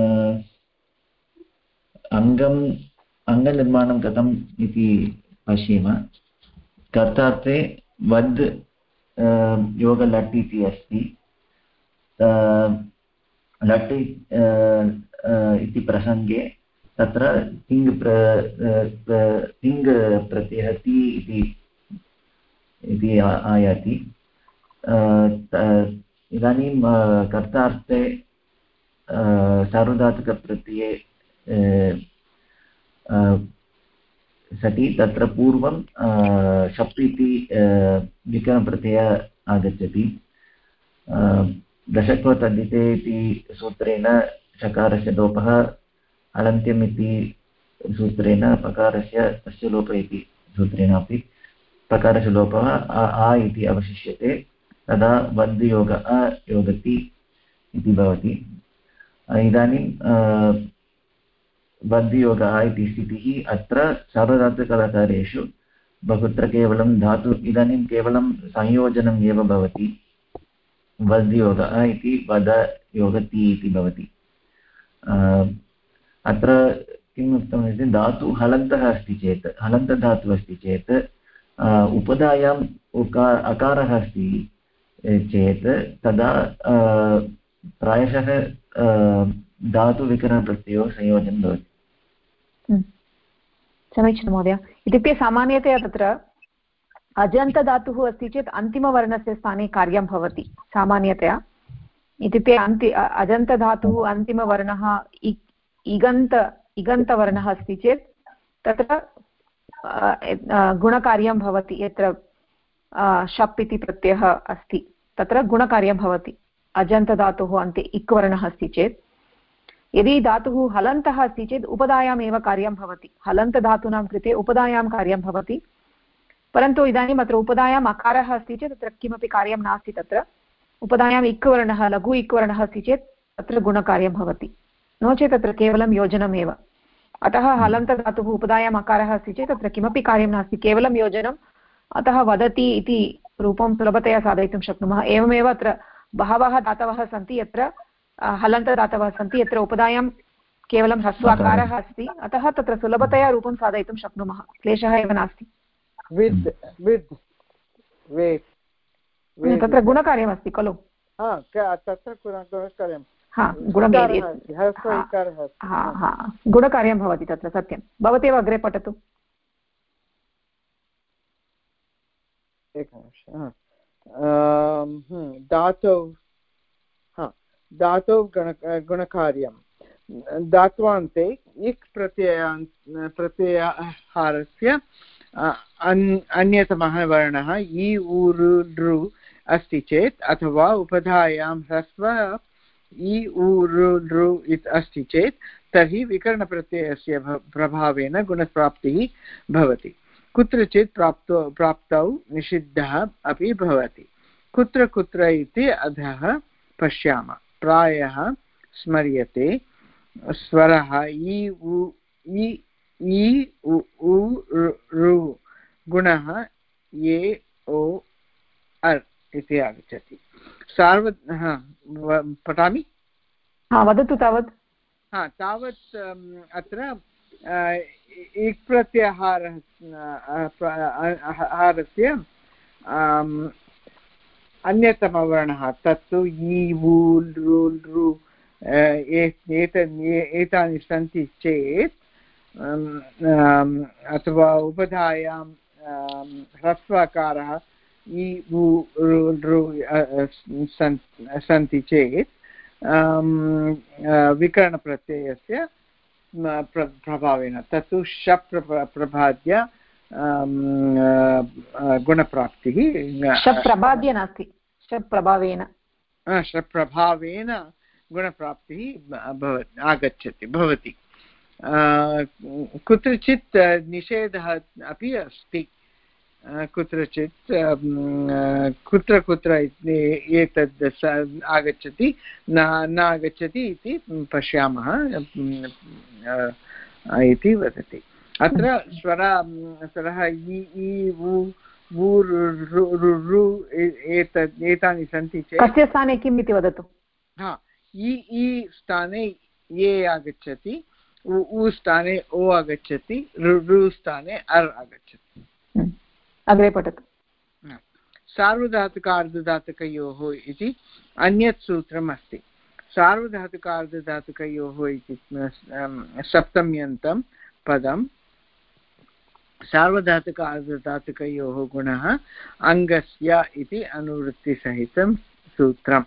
अङ्गनिर्माणं कथम् इति पश्येम। कर्तार्थे वद् योगलट् इति अस्ति। लट् इति प्रसङ्गे तत्र तिङ् प्रत्ययः ति इति आयाति। इदानीं कर्तार्थे सार्वधातुकप्रत्यये सति तत्र पूर्वं शप् इति विकरणप्रत्ययः आगच्छति। दशक्वतद्धिते इति सूत्रेण शकारस्य लोपः, हलन्त्यम् इति सूत्रेण पकारस्य तस्य लोपः इति सूत्रेण अपि पकारस्य लोपः आ इति अवशिष्यते। तदा वद् योग अ योगति इति भवति। इदानीं वद् योग अ इति स्थितिः अत्र सार्वधातुकलकारेषु बहुत्र केवलं धातु, इदानीं केवलं संयोजनम् एव भवति। वद् योग अ इति वद योगति इति भवति। अत्र किम् उक्तमिति, धातु हलन्तः अस्ति चेत्, हलन्तधातुः अस्ति चेत् उपधायाम् अकारः अस्ति चेत् तदा प्रायशः धातुविकरणप्रत्ययोः संयोजनं भवति। समीचीनं महोदय। इत्युक्ते सामान्यतया तत्र अजन्तधातुः अस्ति चेत् अन्तिमवर्णस्य स्थाने कार्यं भवति सामान्यतया। इत्युक्ते अजन्तधातुः अन्तिमवर्णः इगन्तवर्णः अस्ति चेत् तत्र गुणकार्यं भवति। यत्र शप् इति प्रत्ययः अस्ति तत्र गुणकार्यं भवति। अजन्तधातुः अन्ते इक् वर्णः अस्ति चेत्, यदि धातुः हलन्तः अस्ति चेत् उपधायाम् एव कार्यं भवति। हलन्तधातूनां कृते उपधायां कार्यं भवति, परन्तु इदानीम् अत्र उपधायाम् अकारः अस्ति चेत् तत्र किमपि कार्यं नास्ति। तत्र उपधायाम् इक् वर्णः, लघु इक् वर्णः अस्ति चेत् तत्र गुणकार्यं भवति, नो चेत् तत्र केवलं योजनमेव। अतः हलन्तधातुः उपधायाम् अकारः अस्ति चेत् तत्र किमपि कार्यं नास्ति, केवलं योजनम्। अतः वदति इति रूपं सुलभतया साधयितुं शक्नुमः। एवमेव अत्र बहवः धातवः सन्ति यत्र हलन्तदातवः सन्ति यत्र उपधायां केवलं ह्रस्वाकारः अस्ति, अतः तत्र सुलभतया रूपं साधयितुं शक्नुमः, क्लेशः एव नास्ति। तत्र गुणकार्यमस्ति खलु? गुणकार्यं भवति तत्र, सत्यं। भवत्येव अग्रे पठतु। धातौ गुणकार्यं धात्वान्ते इक् प्रत्ययहारस्य अन्यतमः वर्णः इ ऊरु लृ अस्ति चेत्, अथवा उपधायां ह्रस्वः इ ऊरु लृ अस्ति चेत्, तर्हि विकरणप्रत्ययस्य प्रभावेन गुणप्राप्तिः भवति। कुत्रचित् प्राप्तौ निषिद्धः अपि भवति। कुत्र कुत्र इति अधः पश्यामः। प्रायः स्मर्यते स्वरः इ उ ऋ गुणः ये ओ अर् इति आगच्छति। पठामि? वदतु तावत्। तावत् अत्र इक् प्रत्याहारस्य अन्यतमवर्णः तत्तु इ उ लृ लृ एतानि सन्ति चेत् अथवा उपधायां ह्रस्वकारः इ उ लृ सन्ति चेत् विकरणप्रत्ययस्य प्रभावेन तत्तु शप् प्रभाद्य गुणप्राप्तिः शप्रभाद्य नास्ति शप्रभावेन गुणप्राप्तिः आगच्छति भवति। कुत्रचित् निषेधः अपि अस्ति कुत्रचित् कुत्र कुत्र एतद् आगच्छति न आगच्छति इति पश्यामः इति वदति। अत्र स्वरः इ उ रु एतानि सन्ति चेत् कस्य स्थाने किम् इति वदतु। इ स्थाने ये आगच्छति उ स्थाने ओ आगच्छति रु स्थाने अर् आगच्छति। अग्रे पठतु। सार्वधातुकार्धधातुकयोः इति अन्यत् सूत्रम् अस्ति। सार्वधातुकार्धधातुकयोः इति सप्तम्यन्तं पदं सार्वधातुकार्धधातुकयोः गुणः अङ्गस्य इति अनुवृत्तिसहितं सूत्रम्।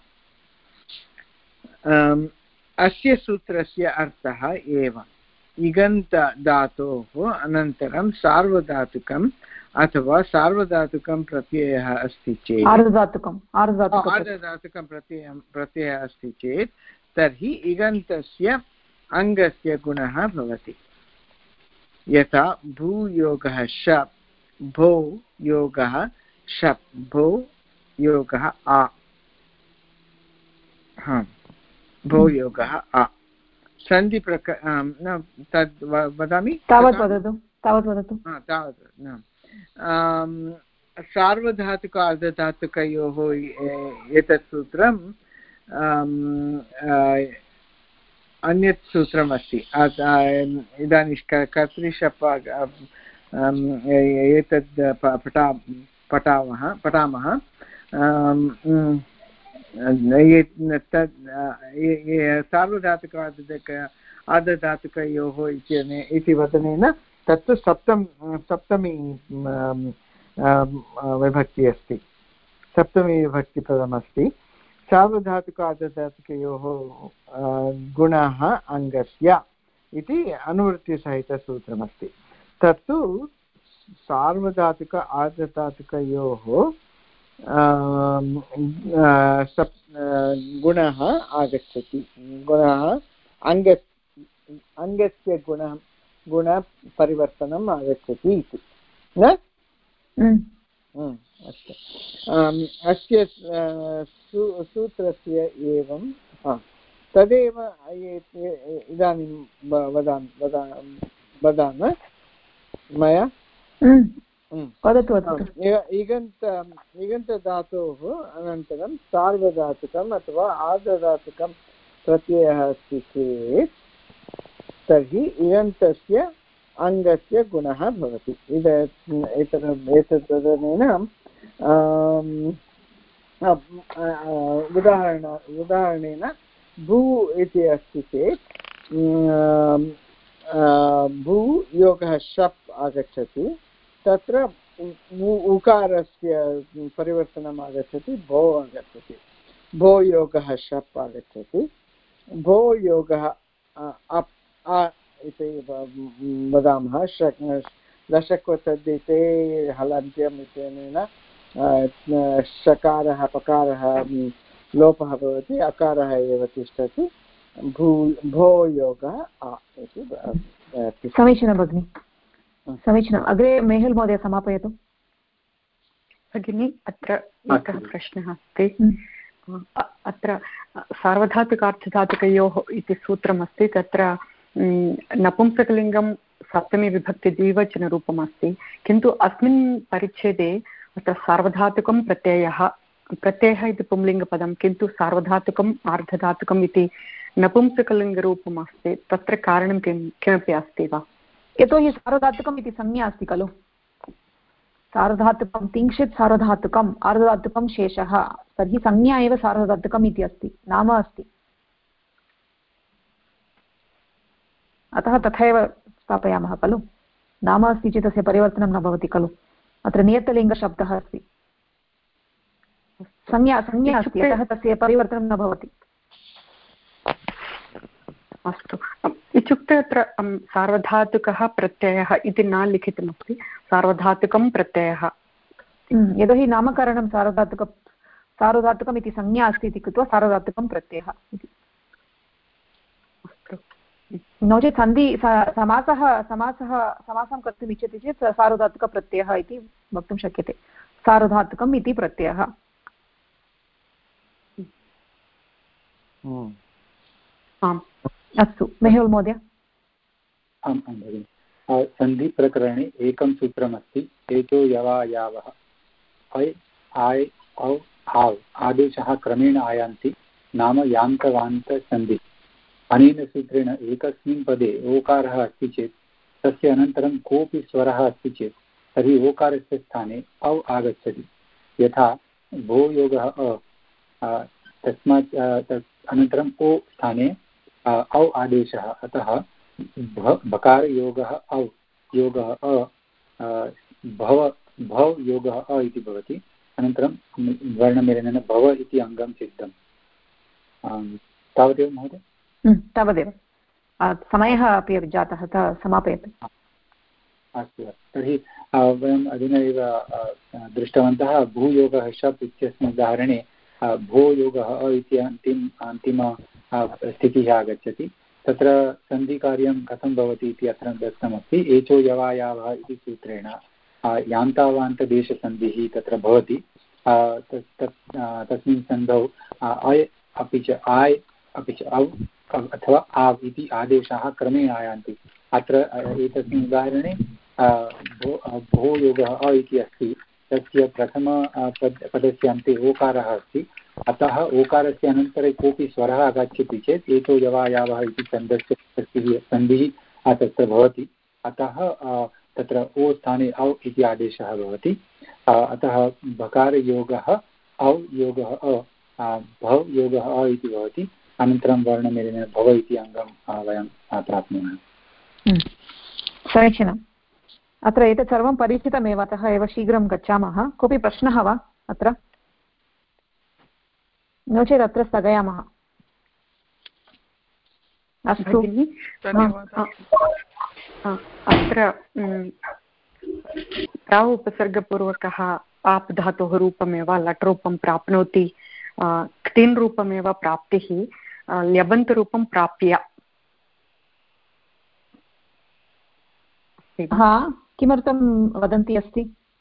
अस्य सूत्रस्य अर्थः एवम् इगन्तधातोः अनन्तरं सार्वधातुकम् अथवा सार्वधातुकं प्रत्ययः अस्ति चेत् आर्धधातुकं प्रत्ययः अस्ति चेत् तर्हि इगन्तस्य अङ्गस्य गुणः भवति। यथा भूयोगः शप् भो योगः शप् भो योगः आ भो योगः आ सन्धि तद् वदामि तावत् वदतु। सार्वधातुक अर्धधातुकयोः एतत् सूत्रं अन्यत् सूत्रम् अस्ति। इदानीं कर्तृशप् एतद् पठामः सार्वधातुक अर्धधातुकयोः इति वदनेन तत्तु सप्तमी विभक्ति अस्ति सप्तमी विभक्तिपदमस्ति। सार्वधातुक अर्धधातुकयोः गुणः अङ्गस्य इति अनुवृत्तिसहितसूत्रमस्ति। तत्तु सार्वधातुक अर्धधातुकयोः गुणः आगच्छति। गुणः अङ्गस्य गुणपरिवर्तनम् आगच्छति इति न अस्तु। अस्य सूत्रस्य एवं तदेव इदानीं वदामः मया वदतु। इगन्तधातोः अनन्तरं सार्वधातुकम् अथवा आर्धधातुकं प्रत्ययः अस्ति चेत् तर्हि इगन्तस्य अङ्गस्य गुणः भवति। एतत् वदनेन उदाहरणेन भू इति अस्ति चेत् भू योगः शप् आगच्छति तत्र उकारस्य परिवर्तनम् आगच्छति भो आगच्छति। भो योगः शप् आगच्छति। भो योगः अप् इति वदामः। दशक्वतद्धिते हलन्त्यम् इत्यनेन शकारः पकारः लोपः भवति अकारः एव तिष्ठति। भो योगः अ इति। समीचीनं भगिनि समीचीनम्। अग्रे मेहुल् महोदय समापयतु। भगिनि अत्र एकः प्रश्नः अस्ति। अत्र सार्वधातुकार्धधातुकयोः इति सूत्रमस्ति। तत्र नपुंसकलिङ्गं सप्तमी विभक्ति द्विवचनरूपम् अस्ति किन्तु अस्मिन् परिच्छेदे अत्र सार्वधातुकं प्रत्ययः प्रत्ययः इति पुंलिङ्गपदं किन्तु सार्वधातुकम् आर्धधातुकम् इति नपुंसकलिङ्गरूपम् अस्ति तत्र कारणं किमपि अस्ति वा? यतोहि सार्वधातुकम् इति संज्ञा अस्ति खलु, सार्वधातुकं तिंशित् सार्वधातुकम् आर्धधातुकं शेषः, तर्हि संज्ञा एव सार्वधातुकम् इति अस्ति, नाम अस्ति, अतः तथैव स्थापयामः खलु। नाम अस्ति चेत् तस्य परिवर्तनं न भवति खलु, अत्र नियतलिङ्गशब्दः अस्ति, संज्ञा अस्ति, अतः तस्य परिवर्तनं न भवति। अस्तु, इत्युक्ते अत्र सार्वधातुकः प्रत्ययः इति न लिखितमस्ति, सार्वधातुकं प्रत्ययः, यतोहि नामकरणं सार्वधातुकम् इति संज्ञा अस्ति इति कृत्वा सार्वधातुकं प्रत्ययः इति। नो चेत् समासं कर्तुम् इच्छति चेत् सार्वधातुकप्रत्ययः इति वक्तुं शक्यते, सार्वधातुकम् इति प्रत्ययः। आम्, अस्तु, मेहुल् महोदय। आम् आं भगिनि, सन्धिप्रकरणे एकं सूत्रमस्ति, एचो यवा यावः ऐ आय् औ आव् आदेशः क्रमेण आयान्ति नाम यान्तवान्तसन्धि। अनेन सूत्रेण एकस्मिन् पदे ओकारः अस्ति चेत् तस्य अनन्तरं कोऽपि स्वरः अस्ति चेत् तर्हि ओकारस्य स्थाने औ आगच्छति, यथा भो योगः अ, तस्मात् अनन्तरम् ओ स्थाने औ आदेशः, अतः भकारयोगः औ योगः अ, भव योगः अ इति भवति, अनन्तरं वर्णमेलनेन भव इति अङ्गं सिद्धं। तावदेव महोदय? तावदेव, समयः अपि जातः, अतः समापयतु। अस्तु, तर्हि वयम् अधुना एव दृष्टवन्तः भूयोगः शप् इत्यस्मिन् उदाहरणे भो योगः इति अन्तिम स्थितिः आगच्छति, तत्र सन्धिकार्यं कथं भवति इति अत्र दत्तमस्ति। एचो यवा यावः इति सूत्रेण यान्तावान्तदेशसन्धिः तत्र भवति, तस्मिन् सन्धौ अय् अपि च आय् अपि च औ अथवा आव् इति आदेशाः क्रमेण आयान्ति। अत्र एतस्मिन् उदाहरणे भो योगः अ इति अस्ति, तस्य प्रथम पदस्य अन्ते ओकारः अस्ति, अतः ओकारस्य अनन्तरे कोऽपि स्वरः आगच्छति चेत् एतो यवा यावः इति छन्दस्य सन्धिः तत्र भवति, अतः तत्र ओ स्थाने औ इति आदेशः भवति, अतः भकारयोगः औ योगः अ भव योगः अ इति भवति, अनन्तरं वर्णमेलनेन भव इति अङ्गं वयं प्राप्नुमः। समीचीनम्, अत्र एतत् सर्वं परिचितमेव, अतः एव शीघ्रं गच्छामः। कोऽपि प्रश्नः वा अत्र? नो चेत् अत्र स्थगयामः। अस्तु, अत्र प्राव् उपसर्गपूर्वकः आप् धातोः रूपमेव लट् रूपं प्राप्नोति, क्तिन् रूपमेव प्राप्तिः, ल्यबन्तरूपं प्राप्य। किमर्थं वदन्ती अस्ति?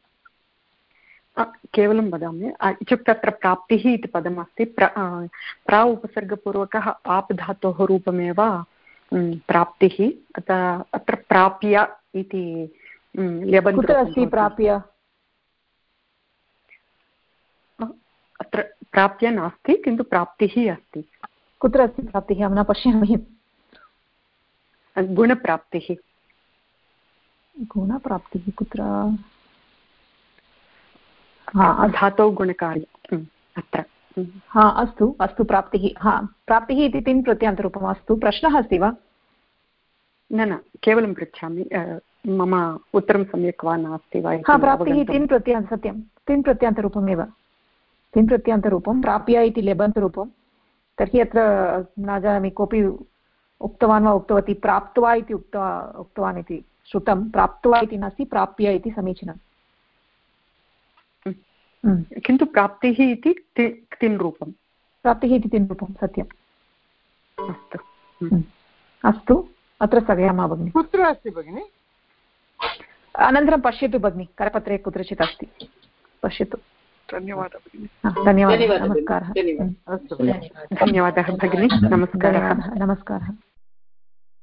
केवलं वदामि, इत्युक्ते अत्र प्राप्तिः इति पदमस्ति, प्रा उपसर्गपूर्वकः आप् धातोः रूपमेव प्राप्तिः, अत्र प्राप्य इति ल्यबन्त। कुत्र अस्ति प्राप्य? अत्र प्राप्य नास्ति, किन्तु प्राप्तिः अस्ति। कुत्र अस्ति प्राप्तिः? अहं न पश्यामि। गुणप्राप्तिः। गुणप्राप्तिः कुत्र? धातौ गुणकार्यम् अत्र। अस्तु अस्तु, प्राप्तिः, प्राप्तिः इति तिन् प्रत्ययान्तरूपम्। अस्तु, प्रश्नः अस्ति वा? न, केवलं पृच्छामि, मम उत्तरं सम्यक् वा नास्ति वा? प्राप्तिः तिन् प्रत्ययान्त, सत्यं, तिन् प्रत्ययान्तरूपमेव, तिन् प्रत्ययान्तरूपं, प्राप्य इति लेबन्तरूपं। तर्हि अत्र न जानामि कोऽपि उक्तवान् वा उक्तवती प्राप्त्वा इति उक्तवान् इति श्रुतं, प्राप्त्वा इति नास्ति, प्राप्य इति समीचीनम्। किन्तु प्राप्तिः इति तिन् रूपं, प्राप्तिः इति तिन् रूपं, सत्यम्। अस्तु अस्तु, अत्र स्थगयामः भगिनि। कुत्र अस्ति भगिनि? अनन्तरं पश्यतु भगिनि, करपत्रे कुत्रचित् अस्ति, पश्यतु। धन्यवादः भगिनि। धन्यवादः, नमस्कारः। धन्यवादः भगिनि, नमस्कारः। नमस्कारः।